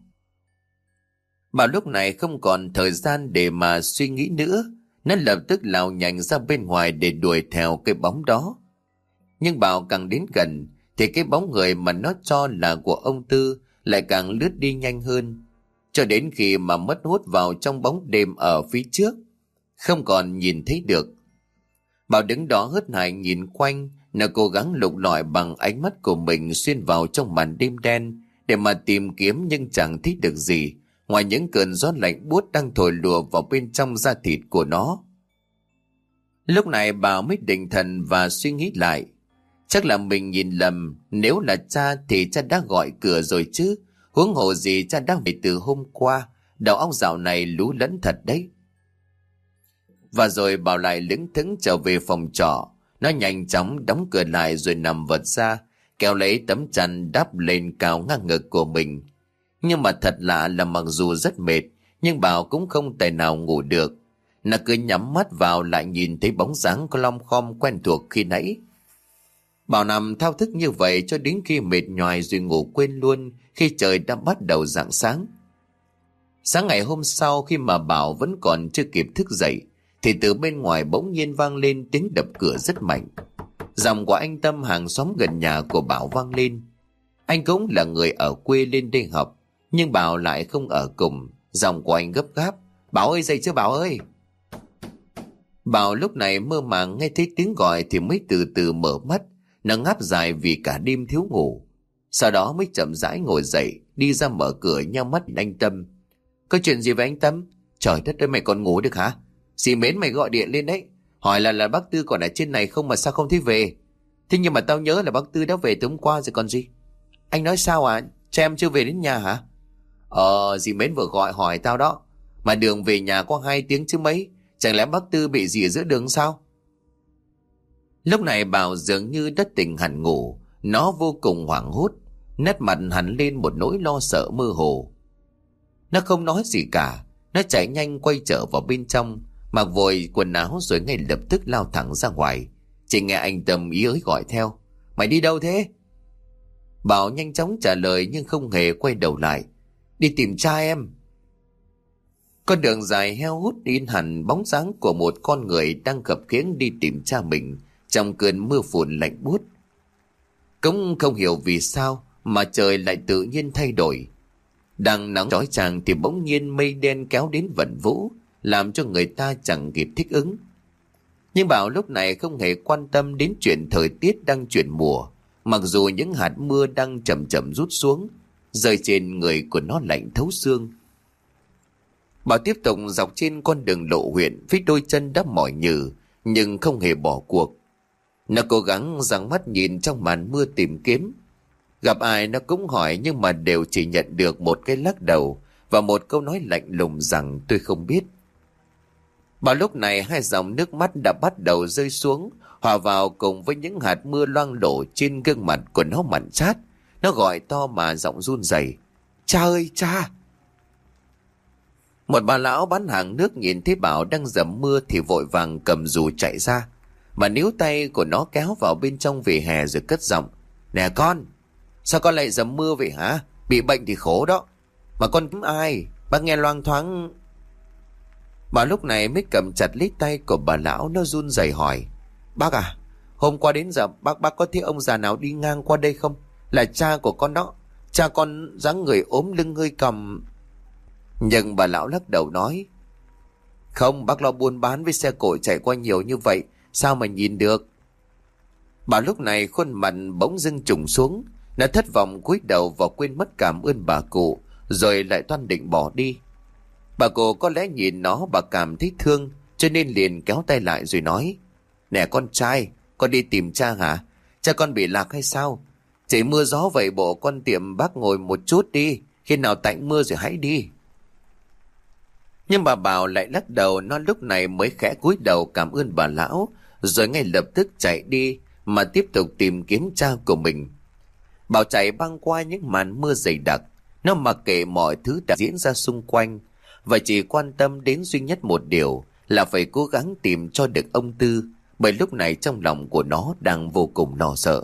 Bảo lúc này không còn thời gian để mà suy nghĩ nữa, nó lập tức lao nhanh ra bên ngoài để đuổi theo cái bóng đó. Nhưng Bảo càng đến gần thì cái bóng người mà nó cho là của ông Tư lại càng lướt đi nhanh hơn, cho đến khi mà mất hút vào trong bóng đêm ở phía trước, không còn nhìn thấy được. Bảo đứng đó hớt hải nhìn quanh, nó cố gắng lục lọi bằng ánh mắt của mình xuyên vào trong màn đêm đen để mà tìm kiếm, nhưng chẳng thấy được gì ngoài những cơn gió lạnh buốt đang thổi lùa vào bên trong da thịt của nó. Lúc này Bảo mới định thần và suy nghĩ lại. Chắc là mình nhìn lầm, nếu là cha thì cha đã gọi cửa rồi chứ. Huống hồ gì cha đã về từ hôm qua, đầu óc dạo này lú lẫn thật đấy. Và rồi Bảo lại lững thững trở về phòng trọ. Nó nhanh chóng đóng cửa lại rồi nằm vật ra, kéo lấy tấm chăn đắp lên cao ngang ngực của mình. Nhưng mà thật lạ là mặc dù rất mệt, nhưng Bảo cũng không tài nào ngủ được. Nó cứ nhắm mắt vào lại nhìn thấy bóng dáng có lom khom quen thuộc khi nãy. Bảo nằm thao thức như vậy cho đến khi mệt nhoài rồi ngủ quên luôn khi trời đã bắt đầu rạng sáng. Sáng ngày hôm sau khi mà Bảo vẫn còn chưa kịp thức dậy thì từ bên ngoài bỗng nhiên vang lên tiếng đập cửa rất mạnh. Giọng của anh Tâm hàng xóm gần nhà của Bảo vang lên. Anh cũng là người ở quê lên đây học, nhưng Bảo lại không ở cùng. Giọng của anh gấp gáp: "Bảo ơi, dậy chứ Bảo ơi!" Bảo lúc này mơ màng nghe thấy tiếng gọi thì mới từ từ mở mắt. Nó ngáp dài vì cả đêm thiếu ngủ. Sau đó mới chậm rãi ngồi dậy, đi ra mở cửa nheo mắt nhìn anh Tâm. "Có chuyện gì với anh Tâm?" "Trời đất ơi, mày còn ngủ được hả? Dì Mến mày gọi điện lên đấy, hỏi là bác Tư còn ở trên này không mà sao không thấy về. Thế nhưng mà tao nhớ là bác Tư đã về từ hôm qua rồi còn gì." "Anh nói sao à? Cha em chưa về đến nhà hả?" Dì Mến vừa gọi hỏi tao đó. Mà đường về nhà có 2 tiếng chứ mấy. Chẳng lẽ bác Tư bị gì ở giữa đường sao?" Lúc này Bảo dường như đã tỉnh hẳn ngủ. Nó vô cùng hoảng hốt, nét mặt hẳn lên một nỗi lo sợ mơ hồ. Nó không nói gì cả. Nó chạy nhanh quay trở vào bên trong, mặc vội quần áo rồi ngay lập tức lao thẳng ra ngoài. Chỉ nghe anh Tâm ý ới gọi theo: "Mày đi đâu thế?" Bảo nhanh chóng trả lời nhưng không hề quay đầu lại: "Đi tìm cha em." Con đường dài heo hút in hẳn bóng dáng của một con người đang khập khiễng đi tìm cha mình trong cơn mưa phùn lạnh buốt. Cũng không hiểu vì sao mà trời lại tự nhiên thay đổi. Đang nắng chói chang thì bỗng nhiên mây đen kéo đến vần vũ, làm cho người ta chẳng kịp thích ứng. Nhưng Bảo lúc này không hề quan tâm đến chuyện thời tiết đang chuyển mùa, mặc dù những hạt mưa đang chậm chậm rút xuống, rơi trên người của nó lạnh thấu xương. Bảo tiếp tục dọc trên con đường lộ huyện với đôi chân đã mỏi nhừ nhưng không hề bỏ cuộc. Nó cố gắng giằng mắt nhìn trong màn mưa tìm kiếm. Gặp ai nó cũng hỏi nhưng mà đều chỉ nhận được một cái lắc đầu và một câu nói lạnh lùng rằng "tôi không biết". Bảo lúc này 2 dòng nước mắt đã bắt đầu rơi xuống, hòa vào cùng với những hạt mưa loang lổ trên gương mặt của nó mặn chát. Nó gọi to mà giọng run rẩy: "Cha ơi cha!" Một bà lão bán hàng nước nhìn thấy Bảo đang dầm mưa thì vội vàng cầm dù chạy ra, mà níu tay của nó kéo vào bên trong vỉa hè rồi cất giọng: "Nè con, sao con lại dầm mưa vậy hả? Bị bệnh thì khổ đó. Mà con kiếm ai? Bác nghe loang thoáng." Bà lúc này mới cầm chặt lấy tay của bà lão, nó run rẩy hỏi: "Bác à, hôm qua đến giờ bác có thấy ông già nào đi ngang qua đây không? Là cha của con đó. Cha con dáng người ốm lưng hơi còng." Nhưng bà lão lắc đầu nói: "Không, bác lo buôn bán với xe cộ chạy qua nhiều như vậy, sao mà nhìn được." Bà lúc này khuôn mặt bỗng dưng trùng xuống. Nó thất vọng cúi đầu và quên mất cảm ơn bà cụ, rồi lại toan định bỏ đi. Bà cụ có lẽ nhìn nó bà cảm thấy thương, cho nên liền kéo tay lại rồi nói: "Nè con trai, con đi tìm cha hả? Cha con bị lạc hay sao? Chỉ mưa gió vậy bộ con tiệm bác ngồi một chút đi, khi nào tạnh mưa rồi hãy đi." Nhưng bà Bảo lại lắc đầu. Nó lúc này mới khẽ cúi đầu cảm ơn bà lão, rồi ngay lập tức chạy đi mà tiếp tục tìm kiếm cha của mình. Bảo chạy băng qua những màn mưa dày đặc. Nó mặc kệ mọi thứ đã diễn ra xung quanh, và chỉ quan tâm đến duy nhất một điều là phải cố gắng tìm cho được ông Tư, bởi lúc này trong lòng của nó đang vô cùng lo sợ.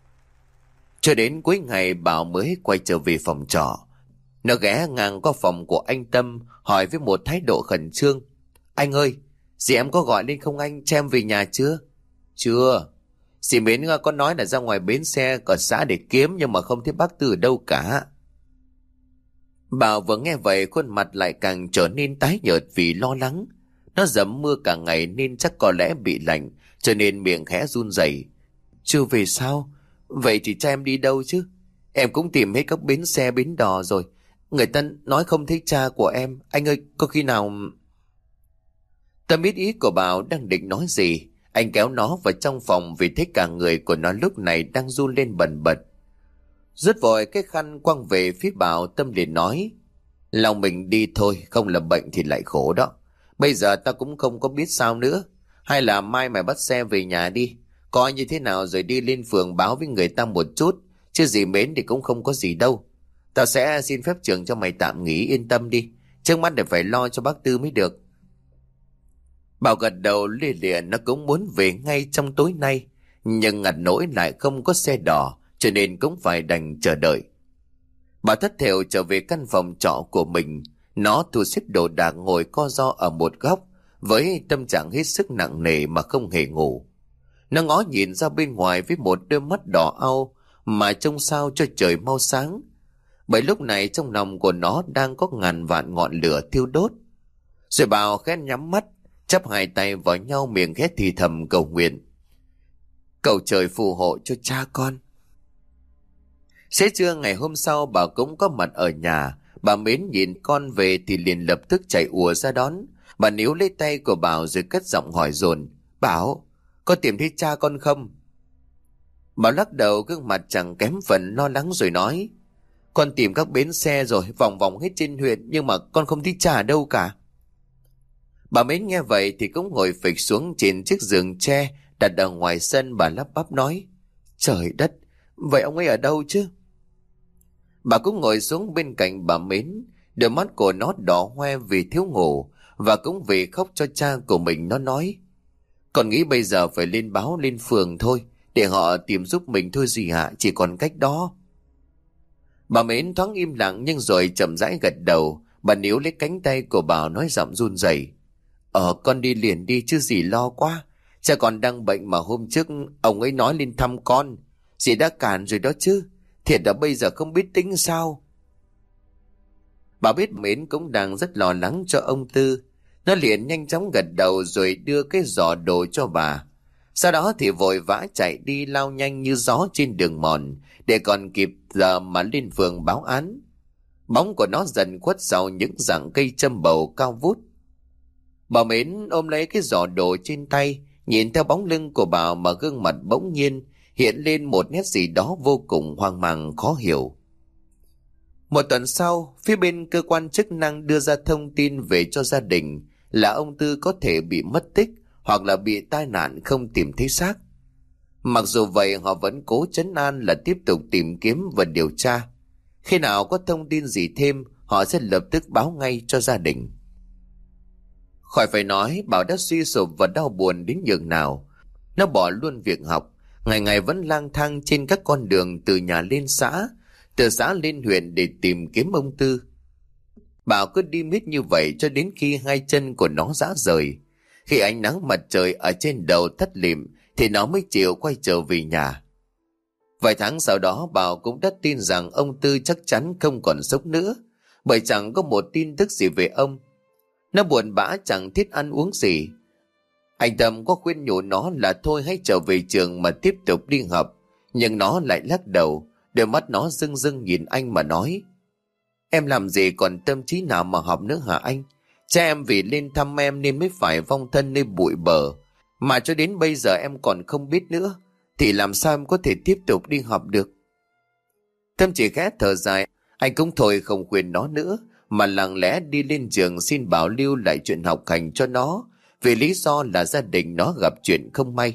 Cho đến cuối ngày Bảo mới quay trở về phòng trọ. Nó ghé ngang qua phòng của anh Tâm, hỏi với một thái độ khẩn trương: "Anh ơi, dì em có gọi lên không anh? Cho em về nhà chưa?" "Chưa. Dì Mến có nói là ra ngoài bến xe ở xã để kiếm, nhưng mà không thấy bác Tư ở đâu cả." Bảo vừa nghe vậy khuôn mặt lại càng trở nên tái nhợt vì lo lắng. Nó dầm mưa cả ngày nên chắc có lẽ bị lạnh, cho nên miệng khẽ run rẩy. "Chưa về sao? Vậy thì cha em đi đâu chứ? Em cũng tìm hết các bến xe bến đò rồi. Người ta nói không thấy cha của em. Anh ơi, có khi nào..." Tâm biết ý của Bảo đang định nói gì. Anh kéo nó vào trong phòng vì thấy cả người của nó lúc này đang run lên bần bật. Rút vội cái khăn quăng về phía Bảo, Tâm liền nói: lòng mình đi thôi, không là bệnh thì lại khổ đó. Bây giờ ta cũng không có biết sao nữa. Hay là mai mày bắt xe về nhà đi, coi như thế nào rồi đi lên phường báo với người ta một chút. Chứ dì Mến thì cũng không có gì đâu. Tao sẽ xin phép trường cho mày tạm nghỉ, yên tâm đi. Trước mắt để phải lo cho bác Tư mới được. Bảo gật đầu lia lịa, nó cũng muốn về ngay trong tối nay. Nhưng ngặt nỗi lại không có xe đỏ, cho nên cũng phải đành chờ đợi. Bảo thất thểu trở về căn phòng trọ của mình. Nó thu xếp đồ đạc ngồi co ro ở một góc, với tâm trạng hết sức nặng nề mà không hề ngủ. Nó ngó nhìn ra bên ngoài với một đôi mắt đỏ au mà trông sao cho trời mau sáng. Bởi lúc này trong lòng của nó đang có ngàn vạn ngọn lửa thiêu đốt. Rồi Bảo khẽ nhắm mắt, chắp hai tay vào nhau, miệng khẽ thì thầm cầu nguyện: cầu trời phù hộ cho cha con. Xế trưa ngày hôm sau, bà cũng có mặt ở nhà. Bà Mến nhìn con về thì liền lập tức chạy ùa ra đón. Bà níu lấy tay của Bảo rồi cất giọng hỏi dồn: Bảo, có tìm thấy cha con không? Bảo lắc đầu, gương mặt chẳng kém phần lo lắng rồi nói: con tìm các bến xe rồi, vòng vòng hết trên huyện, nhưng mà con không thấy cha ở đâu cả. Bà Mến nghe vậy thì cũng ngồi phịch xuống trên chiếc giường tre đặt ở ngoài sân. Bà lắp bắp nói: trời đất, vậy ông ấy ở đâu chứ? Bà cũng ngồi xuống bên cạnh bà Mến. Đôi mắt của nó đỏ hoe vì thiếu ngủ, và cũng vì khóc cho cha của mình. Nó nói: con nghĩ bây giờ phải lên báo lên phường thôi, để họ tìm giúp mình thôi dì ạ, chỉ còn cách đó. Bà Mến thoáng im lặng nhưng rồi chậm rãi gật đầu. Bà níu lấy cánh tay của Bảo nói giọng run rẩy: con đi liền đi chứ dì lo quá. Cha con đang bệnh mà hôm trước ông ấy nói lên thăm con. Dì đã cản rồi đó chứ. Thiệt là bây giờ không biết tính sao. Bà biết Mến cũng đang rất lo lắng cho ông Tư. Nó liền nhanh chóng gật đầu rồi đưa cái giỏ đồ cho bà. Sau đó thì vội vã chạy đi, lao nhanh như gió trên đường mòn, để còn kịp giờ mà lên phường báo án. Bóng của nó dần khuất sau những rặng cây châm bầu cao vút. Bà Mến ôm lấy cái giỏ đồ trên tay, nhìn theo bóng lưng của bà mà gương mặt bỗng nhiên hiện lên một nét gì đó vô cùng hoang mang khó hiểu. Một tuần sau, phía bên cơ quan chức năng đưa ra thông tin về cho gia đình là ông Tư có thể bị mất tích hoặc là bị tai nạn không tìm thấy xác. Mặc dù vậy, họ vẫn cố trấn an là tiếp tục tìm kiếm và điều tra. Khi nào có thông tin gì thêm, họ sẽ lập tức báo ngay cho gia đình. Khỏi phải nói, Bảo đã suy sụp và đau buồn đến nhường nào. Nó bỏ luôn việc học, ngày ngày vẫn lang thang trên các con đường từ nhà lên xã, từ xã lên huyện để tìm kiếm ông Tư. Bảo cứ đi miết như vậy cho đến khi hai chân của nó rã rời. Khi ánh nắng mặt trời ở trên đầu tắt lịm thì nó mới chịu quay trở về nhà. Vài tháng sau đó, Bảo cũng đã tin rằng ông Tư chắc chắn không còn sống nữa, bởi chẳng có một tin tức gì về ông. Nó buồn bã chẳng thiết ăn uống gì. Anh Tâm có khuyên nhủ nó là thôi hãy trở về trường mà tiếp tục đi học, nhưng nó lại lắc đầu. Đôi mắt nó rưng rưng nhìn anh mà nói: em làm gì còn tâm trí nào mà học nữa hả anh? Cha em vì lên thăm em nên mới phải vong thân nơi bụi bờ, mà cho đến bây giờ em còn không biết nữa, thì làm sao em có thể tiếp tục đi học được? Tâm chỉ khẽ thở dài. Anh cũng thôi không khuyên nó nữa, mà lặng lẽ đi lên trường xin Bảo lưu lại chuyện học hành cho nó, vì lý do là gia đình nó gặp chuyện không may.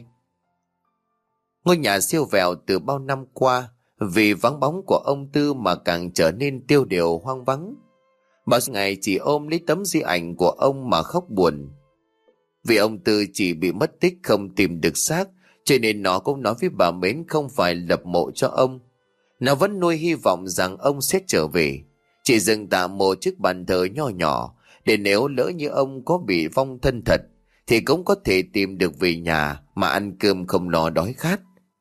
Ngôi nhà siêu vẹo từ bao năm qua vì vắng bóng của ông Tư mà càng trở nên tiêu điều hoang vắng. Bao ngày chỉ ôm lấy tấm di ảnh của ông mà khóc buồn. Vì ông Tư chỉ bị mất tích không tìm được xác, cho nên nó cũng nói với bà Mến không phải lập mộ cho ông. Nó vẫn nuôi hy vọng rằng ông sẽ trở về, chỉ dừng tạm một chiếc bàn thờ nho nhỏ, để nếu lỡ như ông có bị vong thân thật thì cũng có thể tìm được về nhà mà ăn cơm không lo đói khát.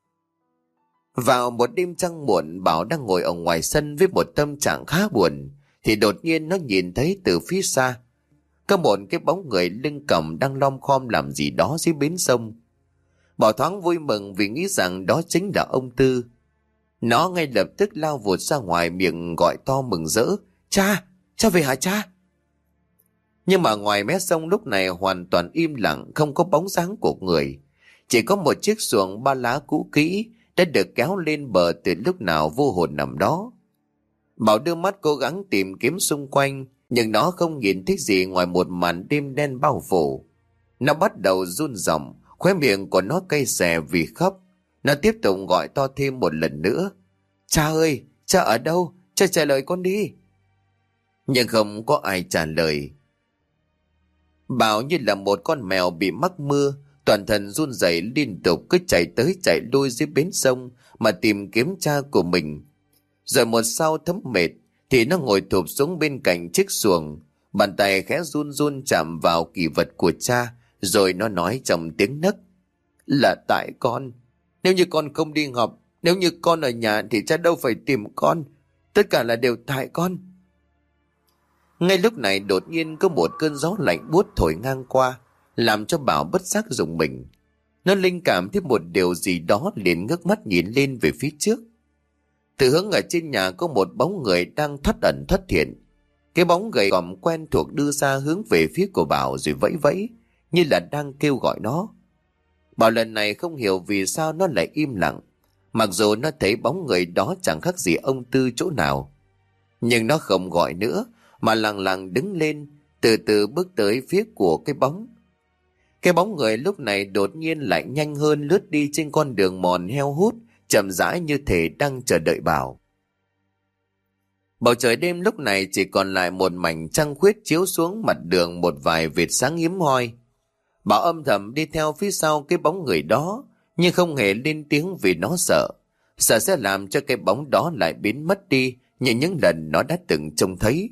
Vào một đêm trăng muộn, Bảo đang ngồi ở ngoài sân với một tâm trạng khá buồn, thì đột nhiên nó nhìn thấy từ phía xa có một cái bóng người lưng còng đang lom khom làm gì đó dưới bến sông. Bảo thoáng vui mừng vì nghĩ rằng đó chính là ông Tư. Nó ngay lập tức lao vụt ra ngoài, miệng gọi to mừng rỡ: cha, cha về hả cha? Nhưng mà ngoài mé sông lúc này hoàn toàn im lặng, không có bóng dáng của người. Chỉ có một chiếc xuồng ba lá cũ kỹ đã được kéo lên bờ từ lúc nào vô hồn nằm đó. Bảo đưa mắt cố gắng tìm kiếm xung quanh, nhưng nó không nhìn thấy gì ngoài một màn đêm đen bao phủ. Nó bắt đầu run rẩy, khóe miệng của nó cay xè vì khóc. Nó tiếp tục gọi to thêm một lần nữa. Cha ơi, cha ở đâu? Cha trả lời con đi. Nhưng không có ai trả lời. Bảo như là một con mèo bị mắc mưa, toàn thân run rẩy liên tục cứ chạy tới chạy lui dưới bến sông mà tìm kiếm cha của mình. Rồi một sau thấm mệt thì nó ngồi thụp xuống bên cạnh chiếc xuồng, bàn tay khẽ run run chạm vào kỷ vật của cha, rồi nó nói trong tiếng nấc. Là tại con. Nếu như con không đi học, nếu như con ở nhà thì cha đâu phải tìm con. Tất cả là đều tại con. Ngay lúc này đột nhiên có một cơn gió lạnh buốt thổi ngang qua, làm cho Bảo bất giác rùng mình. Nó linh cảm thấy một điều gì đó, liền ngước mắt nhìn lên về phía trước. Từ hướng ở trên nhà có một bóng người đang thoát ẩn thoát hiện. Cái bóng gầy còm quen thuộc đưa ra hướng về phía của Bảo rồi vẫy vẫy, như là đang kêu gọi nó. Bảo lần này không hiểu vì sao nó lại im lặng, mặc dù nó thấy bóng người đó chẳng khác gì ông Tư chỗ nào. Nhưng nó không gọi nữa, mà lặng lặng đứng lên, từ từ bước tới phía của cái bóng. Cái bóng người lúc này đột nhiên lại nhanh hơn, lướt đi trên con đường mòn heo hút, chậm rãi như thể đang chờ đợi Bảo. Bầu trời đêm lúc này chỉ còn lại một mảnh trăng khuyết chiếu xuống mặt đường một vài vệt sáng hiếm hoi. Bảo âm thầm đi theo phía sau cái bóng người đó, nhưng không hề lên tiếng vì nó sợ. Sợ sẽ làm cho cái bóng đó lại biến mất đi như những lần nó đã từng trông thấy.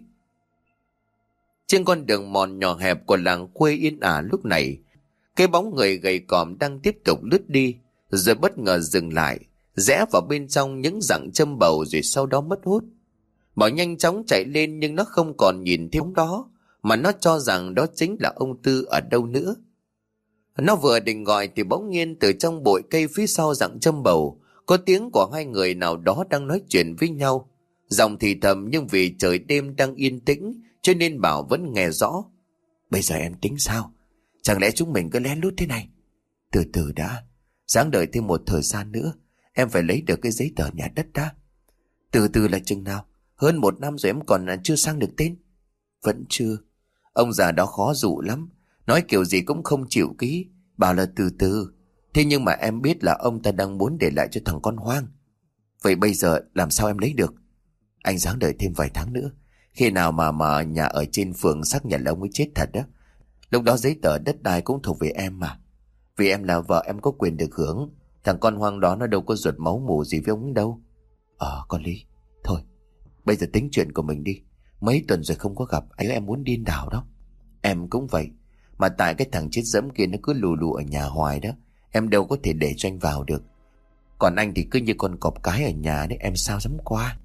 Trên con đường mòn nhỏ hẹp của làng quê yên ả lúc này, cái bóng người gầy còm đang tiếp tục lướt đi, rồi bất ngờ dừng lại, rẽ vào bên trong những rặng châm bầu rồi sau đó mất hút. Bảo nhanh chóng chạy lên, nhưng nó không còn nhìn thấy bóng đó, mà nó cho rằng đó chính là ông Tư ở đâu nữa. Nó vừa định gọi thì bỗng nhiên từ trong bụi cây phía sau rặng châm bầu có tiếng của hai người nào đó đang nói chuyện với nhau. Giọng thì thầm, nhưng vì trời đêm đang yên tĩnh cho nên Bảo vẫn nghe rõ. Bây giờ em tính sao? Chẳng lẽ chúng mình cứ lén lút thế này? Từ từ đã, ráng đợi thêm một thời gian nữa. Em phải lấy được cái giấy tờ nhà đất đã. Từ từ là chừng nào? Hơn 1 năm rồi em còn chưa sang được tên. Vẫn chưa. Ông già đó khó dụ lắm, nói kiểu gì cũng không chịu ký, bảo là từ từ. Thế nhưng mà em biết là ông ta đang muốn để lại cho thằng con hoang. Vậy bây giờ làm sao em lấy được? Anh ráng đợi thêm vài tháng nữa. Khi nào mà nhà ở trên phường xác nhận là ông ấy chết thật đó, lúc đó giấy tờ đất đai cũng thuộc về em mà. Vì em là vợ em có quyền được hưởng. Thằng con hoang đó nó đâu có ruột máu mủ gì với ông ấy đâu. Có lý. Thôi bây giờ tính chuyện của mình đi. Mấy tuần rồi không có gặp, anh em muốn điên đảo đó. Em cũng vậy. Mà tại cái thằng chết dẫm kia nó cứ lù lù ở nhà hoài đó, em đâu có thể để cho anh vào được. Còn anh thì cứ như con cọp cái ở nhà đấy, em sao dám qua.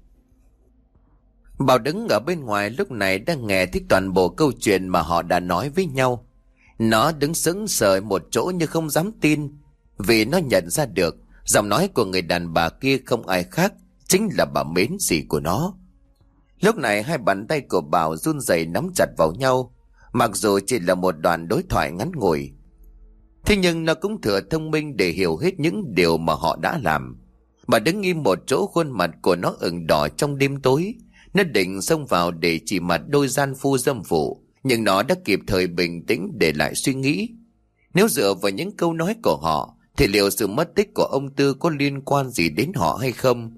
Bảo đứng ở bên ngoài lúc này đang nghe thấy toàn bộ câu chuyện mà họ đã nói với nhau. Nó đứng sững sờ một chỗ như không dám tin, vì nó nhận ra được giọng nói của người đàn bà kia không ai khác, chính là bà Mến dì của nó. Lúc này hai bàn tay của Bảo run rẩy nắm chặt vào nhau, mặc dù chỉ là một đoạn đối thoại ngắn ngủi. Thế nhưng nó cũng thừa thông minh để hiểu hết những điều mà họ đã làm. Bà đứng im một chỗ, khuôn mặt của nó ửng đỏ trong đêm tối. Nó định xông vào để chỉ mặt đôi gian phu dâm phụ, nhưng nó đã kịp thời bình tĩnh để lại suy nghĩ. Nếu dựa vào những câu nói của họ thì liệu sự mất tích của ông Tư có liên quan gì đến họ hay không?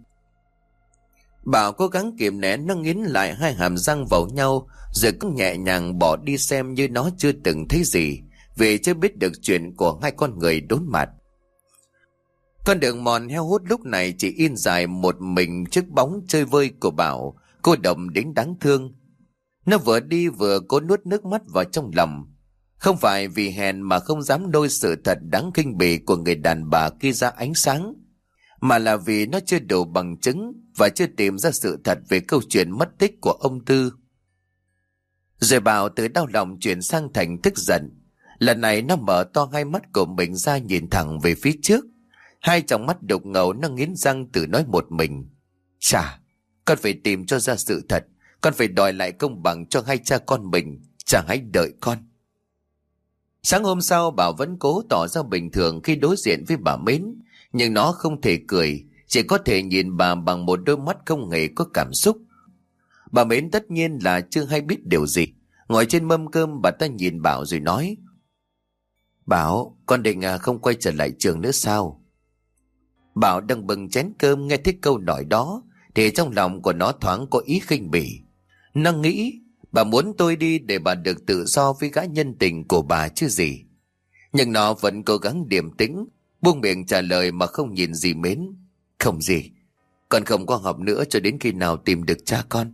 Bảo cố gắng kiềm nén, nó nghiến lại hai hàm răng vào nhau, rồi cứ nhẹ nhàng bỏ đi xem như nó chưa từng thấy gì, vì chưa biết được chuyện của hai con người đối mặt. Con đường mòn heo hút lúc này chỉ in dài một mình chiếc bóng chơi vơi của Bảo, cô độc đến đáng thương. Nó vừa đi vừa cố nuốt nước mắt vào trong lòng. Không phải vì hèn mà không dám lôi sự thật đáng khinh bỉ của người đàn bà kia ra ánh sáng, mà là vì nó chưa đủ bằng chứng và chưa tìm ra sự thật về câu chuyện mất tích của ông Tư. Rồi Bảo từ đau lòng chuyển sang thành tức giận. Lần này nó mở to hai mắt của mình ra, nhìn thẳng về phía trước. Hai tròng mắt đục ngầu, nó nghiến răng tự nói một mình. Chà, con phải tìm cho ra sự thật. Con phải đòi lại công bằng cho hai cha con mình. Chàng hãy đợi con. Sáng hôm sau Bảo vẫn cố tỏ ra bình thường khi đối diện với bà Mến, nhưng nó không thể cười, chỉ có thể nhìn bà bằng một đôi mắt không hề có cảm xúc. Bà Mến tất nhiên là chưa hay biết điều gì. Ngồi trên mâm cơm, bà ta nhìn Bảo rồi nói: Bảo, con định không quay trở lại trường nữa sao? Bảo đang bưng chén cơm, nghe thấy câu nói đó thì trong lòng của nó thoáng có ý khinh bỉ. Nó nghĩ bà muốn tôi đi để bà được tự do với gã nhân tình của bà chứ gì. Nhưng nó vẫn cố gắng điềm tĩnh, buông miệng trả lời mà không nhìn dì Mến: Không gì, con không có học nữa cho đến khi nào tìm được cha con.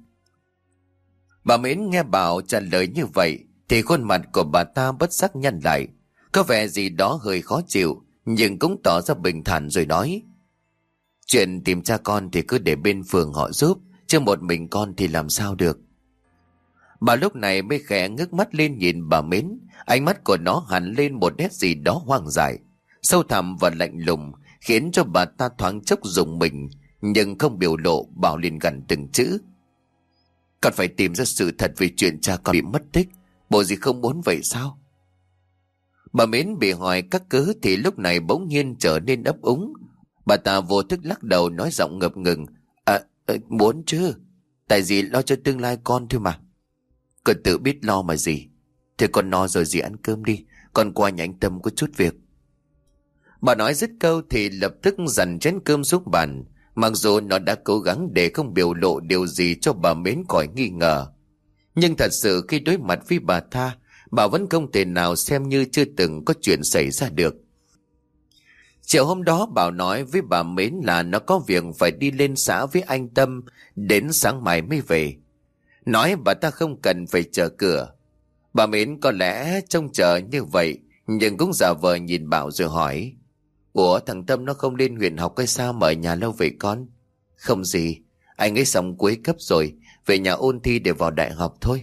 Bà Mến nghe Bảo trả lời như vậy thì khuôn mặt của bà ta bất giác nhăn lại, có vẻ gì đó hơi khó chịu, nhưng cũng tỏ ra bình thản rồi nói: Chuyện tìm cha con thì cứ để bên phường họ giúp, chứ một mình con thì làm sao được. Bà lúc này mới khẽ ngước mắt lên nhìn bà Mến, ánh mắt của nó hằn lên một nét gì đó hoang dại, sâu thẳm và lạnh lùng, khiến cho bà ta thoáng chốc rùng mình, nhưng không biểu lộ. Bảo liền gằn từng chữ: Con phải tìm ra sự thật về chuyện cha con bị mất tích, bộ gì không muốn vậy sao? Bà Mến bị hỏi các cớ thì lúc này bỗng nhiên trở nên ấp úng. Bà ta vô thức lắc đầu, nói giọng ngập ngừng: Muốn chứ, tại gì lo cho tương lai con thôi mà. Con tự biết lo mà gì. Thế con no rồi gì, ăn cơm đi, con qua nhà anh Tâm có chút việc. Bà nói dứt câu thì lập tức dằn chén cơm xuống bàn, mặc dù nó đã cố gắng để không biểu lộ điều gì cho bà Mến khỏi nghi ngờ. Nhưng thật sự khi đối mặt với bà ta, bà vẫn không thể nào xem như chưa từng có chuyện xảy ra được. Chiều hôm đó Bảo nói với bà Mến là nó có việc phải đi lên xã với anh Tâm, đến sáng mai mới về. Nói bà ta không cần phải chờ cửa. Bà Mến có lẽ trông chờ như vậy, nhưng cũng giả vờ nhìn Bảo rồi hỏi: Ủa, thằng Tâm nó không lên huyện học hay sao mà ở nhà lâu vậy con? Không gì, anh ấy xong cuối cấp rồi, về nhà ôn thi để vào đại học thôi.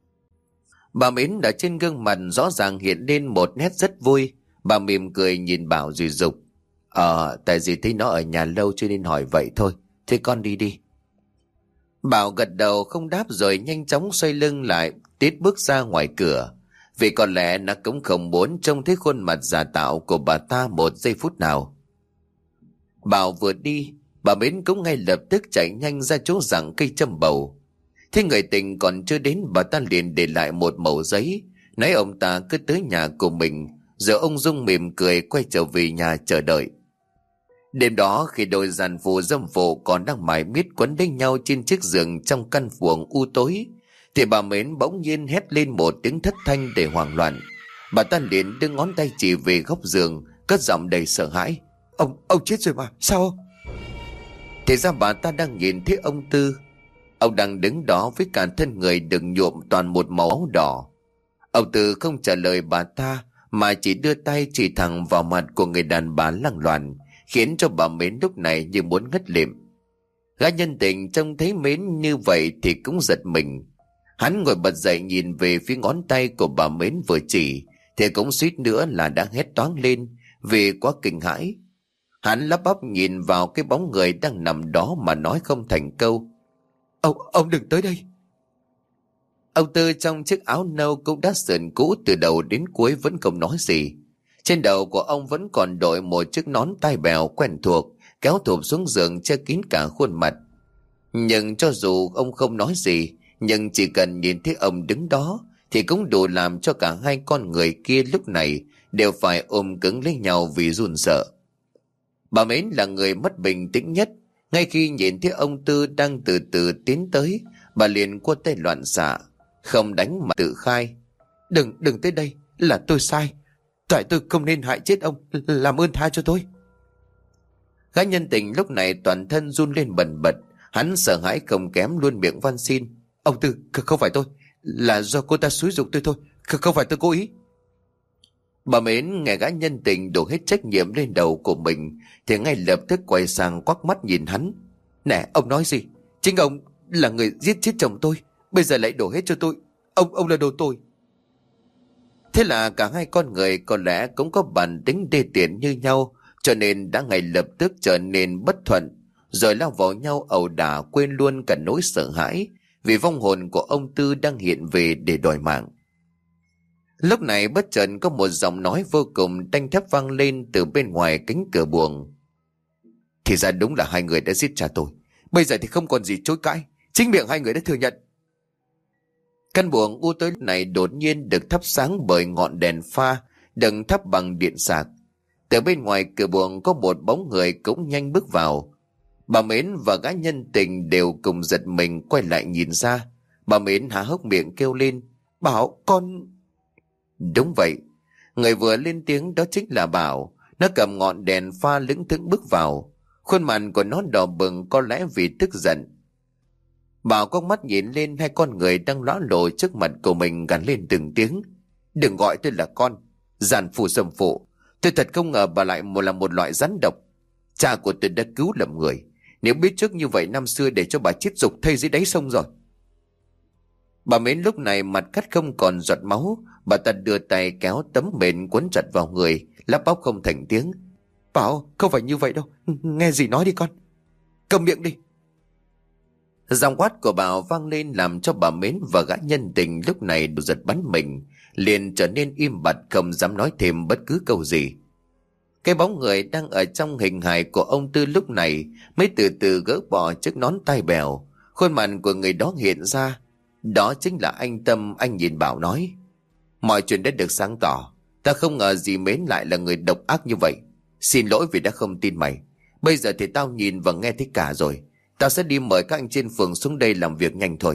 Bà Mến ở trên gương mặt rõ ràng hiện lên một nét rất vui. Bà mỉm cười nhìn Bảo rồi dục: Tại vì thấy nó ở nhà lâu cho nên hỏi vậy thôi. Thế con đi đi. Bảo gật đầu không đáp rồi nhanh chóng xoay lưng lại, tiến bước ra ngoài cửa. Vì có lẽ nó cũng không muốn trông thấy khuôn mặt giả tạo của bà ta một giây phút nào. Bảo vừa đi, bà Mến cũng ngay lập tức chạy nhanh ra chỗ giằng cây châm bầu. Thế người tình còn chưa đến, bà ta liền để lại một mẩu giấy, nói ông ta cứ tới nhà của mình. Giờ ông Dung mỉm cười quay trở về nhà chờ đợi. Đêm đó khi đôi giàn phụ dâm phụ còn đang mải miết quấn đánh nhau trên chiếc giường trong căn buồng u tối, thì bà Mến bỗng nhiên hét lên một tiếng thất thanh để hoảng loạn. Bà ta liền đưa ngón tay chỉ về góc giường, cất giọng đầy sợ hãi: Ông chết rồi mà, sao? Thì ra bà ta đang nhìn thấy ông Tư. Ông đang đứng đó với cả thân người đừng nhuộm toàn một màu đỏ. Ông Tư không trả lời bà ta, mà chỉ đưa tay chỉ thẳng vào mặt của người đàn bà lăng loàn, khiến cho bà Mến lúc này như muốn ngất lịm. Gã nhân tình trông thấy Mến như vậy thì cũng giật mình. Hắn ngồi bật dậy nhìn về phía ngón tay của bà Mến vừa chỉ, thì cũng suýt nữa là đã hét toáng lên vì quá kinh hãi. Hắn lắp bắp nhìn vào cái bóng người đang nằm đó mà nói không thành câu: Ông đừng tới đây. Ông Tư trong chiếc áo nâu cũng đã sườn cũ từ đầu đến cuối vẫn không nói gì. Trên đầu của ông vẫn còn đội một chiếc nón tai bèo quen thuộc, kéo thụp xuống giường che kín cả khuôn mặt. Nhưng cho dù ông không nói gì, nhưng chỉ cần nhìn thấy ông đứng đó thì cũng đủ làm cho cả hai con người kia lúc này đều phải ôm cứng lấy nhau vì run sợ. Bà Mến là người mất bình tĩnh nhất. Ngay khi nhìn thấy ông Tư đang từ từ tiến tới, bà liền quơ tay loạn xạ, không đánh mà tự khai: Đừng tới đây, là tôi sai. Tại tôi không nên hại chết ông, làm ơn tha cho tôi. Gã nhân tình lúc này toàn thân run lên bần bật. Hắn sợ hãi không kém luôn miệng van xin: Ông Tư, không phải tôi, là do cô ta xúi giục tôi thôi, không phải tôi cố ý. Bà Mến nghe gã nhân tình đổ hết trách nhiệm lên đầu của mình thì ngay lập tức quay sang quắc mắt nhìn hắn: Nè, ông nói gì? Chính ông là người giết chết chồng tôi, bây giờ lại đổ hết cho tôi. Ông là đồ tồi. Thế là cả hai con người có lẽ cũng có bản tính đê tiện như nhau, cho nên đã ngay lập tức trở nên bất thuận, rồi lao vào nhau ẩu đả, quên luôn cả nỗi sợ hãi vì vong hồn của ông Tư đang hiện về để đòi mạng. Lúc này bất chợt có một giọng nói vô cùng đanh thép vang lên từ bên ngoài cánh cửa buồng. Thì ra đúng là hai người đã giết cha tôi. Bây giờ thì không còn gì chối cãi. Chính miệng hai người đã thừa nhận. Căn buồng u tối này đột nhiên được thắp sáng bởi ngọn đèn pha đựng thắp bằng điện sạc. Từ bên ngoài cửa buồng có một bóng người cũng nhanh bước vào. Bà Mến và gã nhân tình đều cùng giật mình quay lại nhìn ra. Bà Mến há hốc miệng kêu lên. Bảo con... Đúng vậy. Người vừa lên tiếng đó chính là Bảo. Nó cầm ngọn đèn pha lững thững bước vào. Khuôn mặt của nó đỏ bừng, có lẽ vì tức giận. Bảo có mắt nhìn lên hai con người đang ló lộ trước mặt của mình, gằn lên từng tiếng. Đừng gọi tôi là con. Giàn phù sầm phụ. Tôi thật không ngờ bà lại là một loại rắn độc. Cha của tôi đã cứu lầm người. Nếu biết trước như vậy năm xưa để cho bà chết dục thây dưới đáy sông rồi. Bà Mến lúc này mặt cắt không còn giọt máu. Bà ta đưa tay kéo tấm mền quấn chặt vào người, lắp bắp không thành tiếng. Bảo không phải như vậy đâu. Nghe gì nói đi con. Cầm miệng đi. Giọng quát của Bảo vang lên làm cho bà Mến và gã nhân tình lúc này đều giật bắn mình, liền trở nên im bặt không dám nói thêm bất cứ câu gì. Cái bóng người đang ở trong hình hài của ông Tư lúc này mới từ từ gỡ bỏ chiếc nón tai bèo. Khuôn mặt của người đó hiện ra. Đó chính là anh Tâm. Anh nhìn Bảo nói. Mọi chuyện đã được sáng tỏ. Ta không ngờ dì Mến lại là người độc ác như vậy. Xin lỗi vì đã không tin mày. Bây giờ thì tao nhìn và nghe thấy cả rồi. Tao sẽ đi mời các anh trên phường xuống đây làm việc nhanh thôi.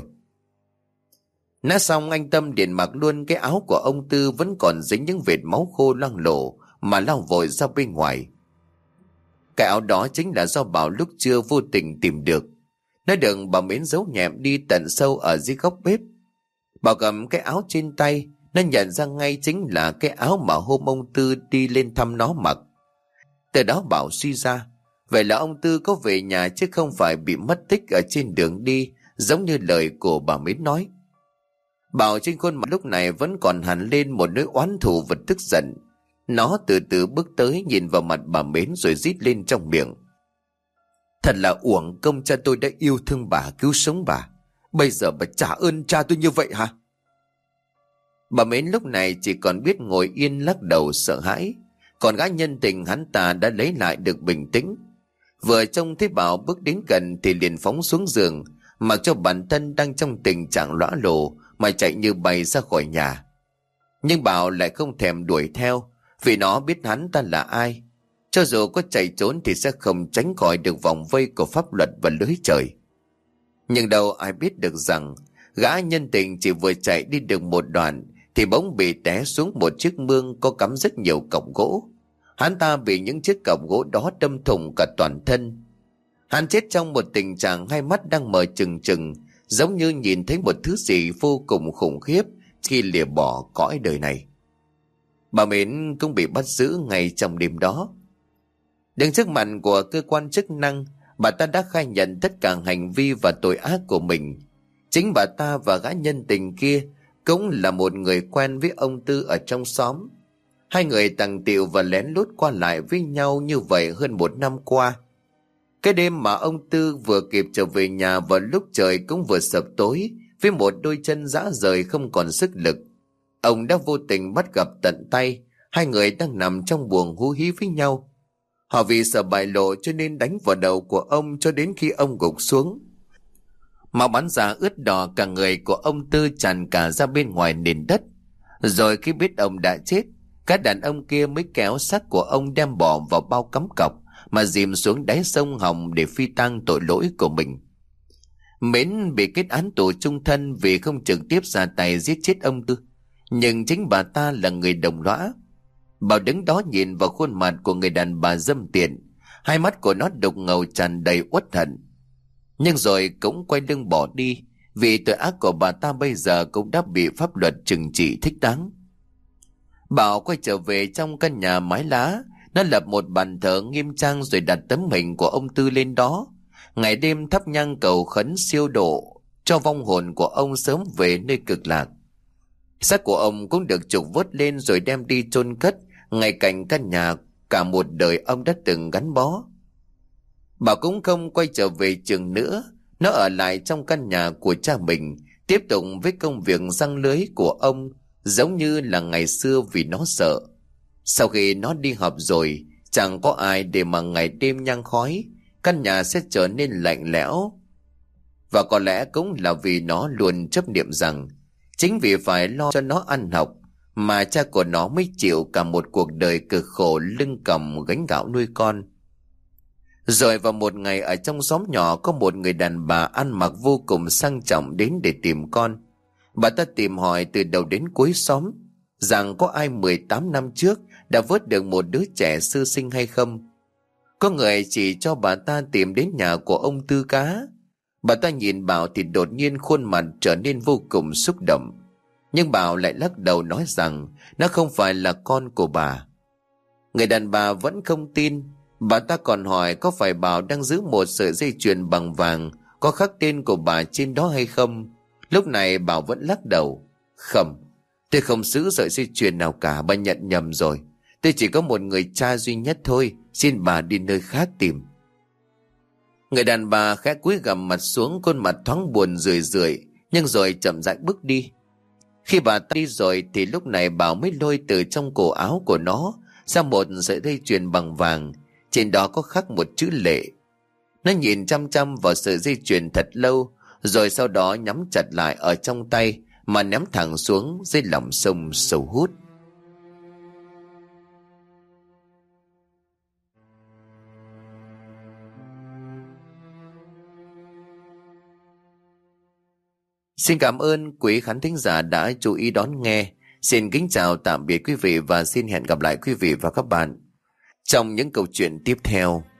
Nói xong anh Tâm liền mặc luôn cái áo của ông Tư vẫn còn dính những vệt máu khô loang lổ mà lao vội ra bên ngoài. Cái áo đó chính là do Bảo lúc trưa vô tình tìm được. Nó được bà Mến giấu nhẹm đi tận sâu ở dưới góc bếp. Bảo cầm cái áo trên tay, nó nhận ra ngay chính là cái áo mà hôm ông Tư đi lên thăm nó mặc. Từ đó Bảo suy ra, vậy là ông Tư có về nhà chứ không phải bị mất tích ở trên đường đi, giống như lời của bà Mến nói. Bảo trên khuôn mặt lúc này vẫn còn hằn lên một nỗi oán thù và tức giận. Nó từ từ bước tới nhìn vào mặt bà Mến rồi rít lên trong miệng. Thật là uổng công cha tôi đã yêu thương bà, cứu sống bà. Bây giờ bà trả ơn cha tôi như vậy hả? Bà Mến lúc này chỉ còn biết ngồi yên lắc đầu sợ hãi. Còn gã nhân tình hắn ta đã lấy lại được bình tĩnh. Vừa trông thấy Bảo bước đến gần thì liền phóng xuống giường, mặc cho bản thân đang trong tình trạng lõa lồ mà chạy như bay ra khỏi nhà. Nhưng Bảo lại không thèm đuổi theo, vì nó biết hắn ta là ai. Cho dù có chạy trốn thì sẽ không tránh khỏi được vòng vây của pháp luật và lưới trời. Nhưng đâu ai biết được rằng gã nhân tình chỉ vừa chạy đi được một đoạn thì bỗng bị té xuống một chiếc mương có cắm rất nhiều cọc gỗ. Hắn ta bị những chiếc cọc gỗ đó đâm thủng cả toàn thân. Hắn chết trong một tình trạng hai mắt đang mở trừng trừng, giống như nhìn thấy một thứ gì vô cùng khủng khiếp khi lìa bỏ cõi đời này. Bà Mến cũng bị bắt giữ ngay trong đêm đó. Đứng trước mặt của cơ quan chức năng, bà ta đã khai nhận tất cả hành vi và tội ác của mình. Chính bà ta và gã nhân tình kia cũng là một người quen với ông Tư ở trong xóm. Hai người tằng tiệu và lén lút qua lại với nhau như vậy hơn một năm qua. Cái đêm mà ông Tư vừa kịp trở về nhà vào lúc trời cũng vừa sập tối, với một đôi chân rã rời không còn sức lực, ông đã vô tình bắt gặp tận tay hai người đang nằm trong buồng hú hí với nhau. Họ vì sợ bại lộ cho nên đánh vào đầu của ông cho đến khi ông gục xuống. Máu bắn ra ướt đỏ cả người của ông Tư tràn cả ra bên ngoài nền đất. Rồi khi biết ông đã chết, các đàn ông kia mới kéo xác của ông đem bỏ vào bao cắm cọc mà dìm xuống đáy sông Hồng để phi tang tội lỗi của mình. Mến bị kết án tù chung thân vì không trực tiếp ra tay giết chết ông Tư, nhưng chính bà ta là người đồng lõa. Bảo đứng đó nhìn vào khuôn mặt của người đàn bà dâm tiện, hai mắt của nó đục ngầu tràn đầy uất hận. Nhưng rồi cũng quay lưng bỏ đi, vì tội ác của bà ta bây giờ cũng đã bị pháp luật trừng trị thích đáng. Bảo quay trở về trong căn nhà mái lá. Nó lập một bàn thờ nghiêm trang rồi đặt tấm hình của ông Tư lên đó, ngày đêm thắp nhang cầu khấn siêu độ cho vong hồn của ông sớm về nơi cực lạc. Xác của ông cũng được trục vớt lên rồi đem đi chôn cất ngay cạnh căn nhà cả một đời ông đã từng gắn bó. Bảo cũng không quay trở về trường nữa. Nó ở lại trong căn nhà của cha mình, tiếp tục với công việc giăng lưới của ông, giống như là ngày xưa vì nó sợ. Sau khi nó đi học rồi, chẳng có ai để mà ngày đêm nhang khói, căn nhà sẽ trở nên lạnh lẽo. Và có lẽ cũng là vì nó luôn chấp niệm rằng chính vì phải lo cho nó ăn học mà cha của nó mới chịu cả một cuộc đời cực khổ lưng còng gánh gạo nuôi con. Rồi vào một ngày, ở trong xóm nhỏ có một người đàn bà ăn mặc vô cùng sang trọng đến để tìm con. Bà ta tìm hỏi từ đầu đến cuối xóm rằng có ai 18 năm trước đã vớt được một đứa trẻ sơ sinh hay không. Có người chỉ cho bà ta tìm đến nhà của ông Tư Cá. Bà ta nhìn Bảo thì đột nhiên khuôn mặt trở nên vô cùng xúc động. Nhưng Bảo lại lắc đầu nói rằng nó không phải là con của bà. Người đàn bà vẫn không tin. Bà ta còn hỏi có phải Bảo đang giữ một sợi dây chuyền bằng vàng có khắc tên của bà trên đó hay không. Lúc này Bảo vẫn lắc đầu. Không, tôi không giữ sợi dây chuyền nào cả, bà nhận nhầm rồi. Tôi chỉ có một người cha duy nhất thôi, xin bà đi nơi khác tìm. Người đàn bà khẽ cúi gằm mặt xuống, khuôn mặt thoáng buồn rười rượi, nhưng rồi chậm rãi bước đi. Khi bà ta đi rồi thì lúc này Bảo mới lôi từ trong cổ áo của nó ra một sợi dây chuyền bằng vàng, trên đó có khắc một chữ Lệ. Nó nhìn chăm chăm vào sợi dây chuyền thật lâu, rồi sau đó nhắm chặt lại ở trong tay mà ném thẳng xuống dưới lòng sông sâu hút. Xin cảm ơn quý khán thính giả đã chú ý đón nghe. Xin kính chào tạm biệt quý vị và xin hẹn gặp lại quý vị và các bạn trong những câu chuyện tiếp theo.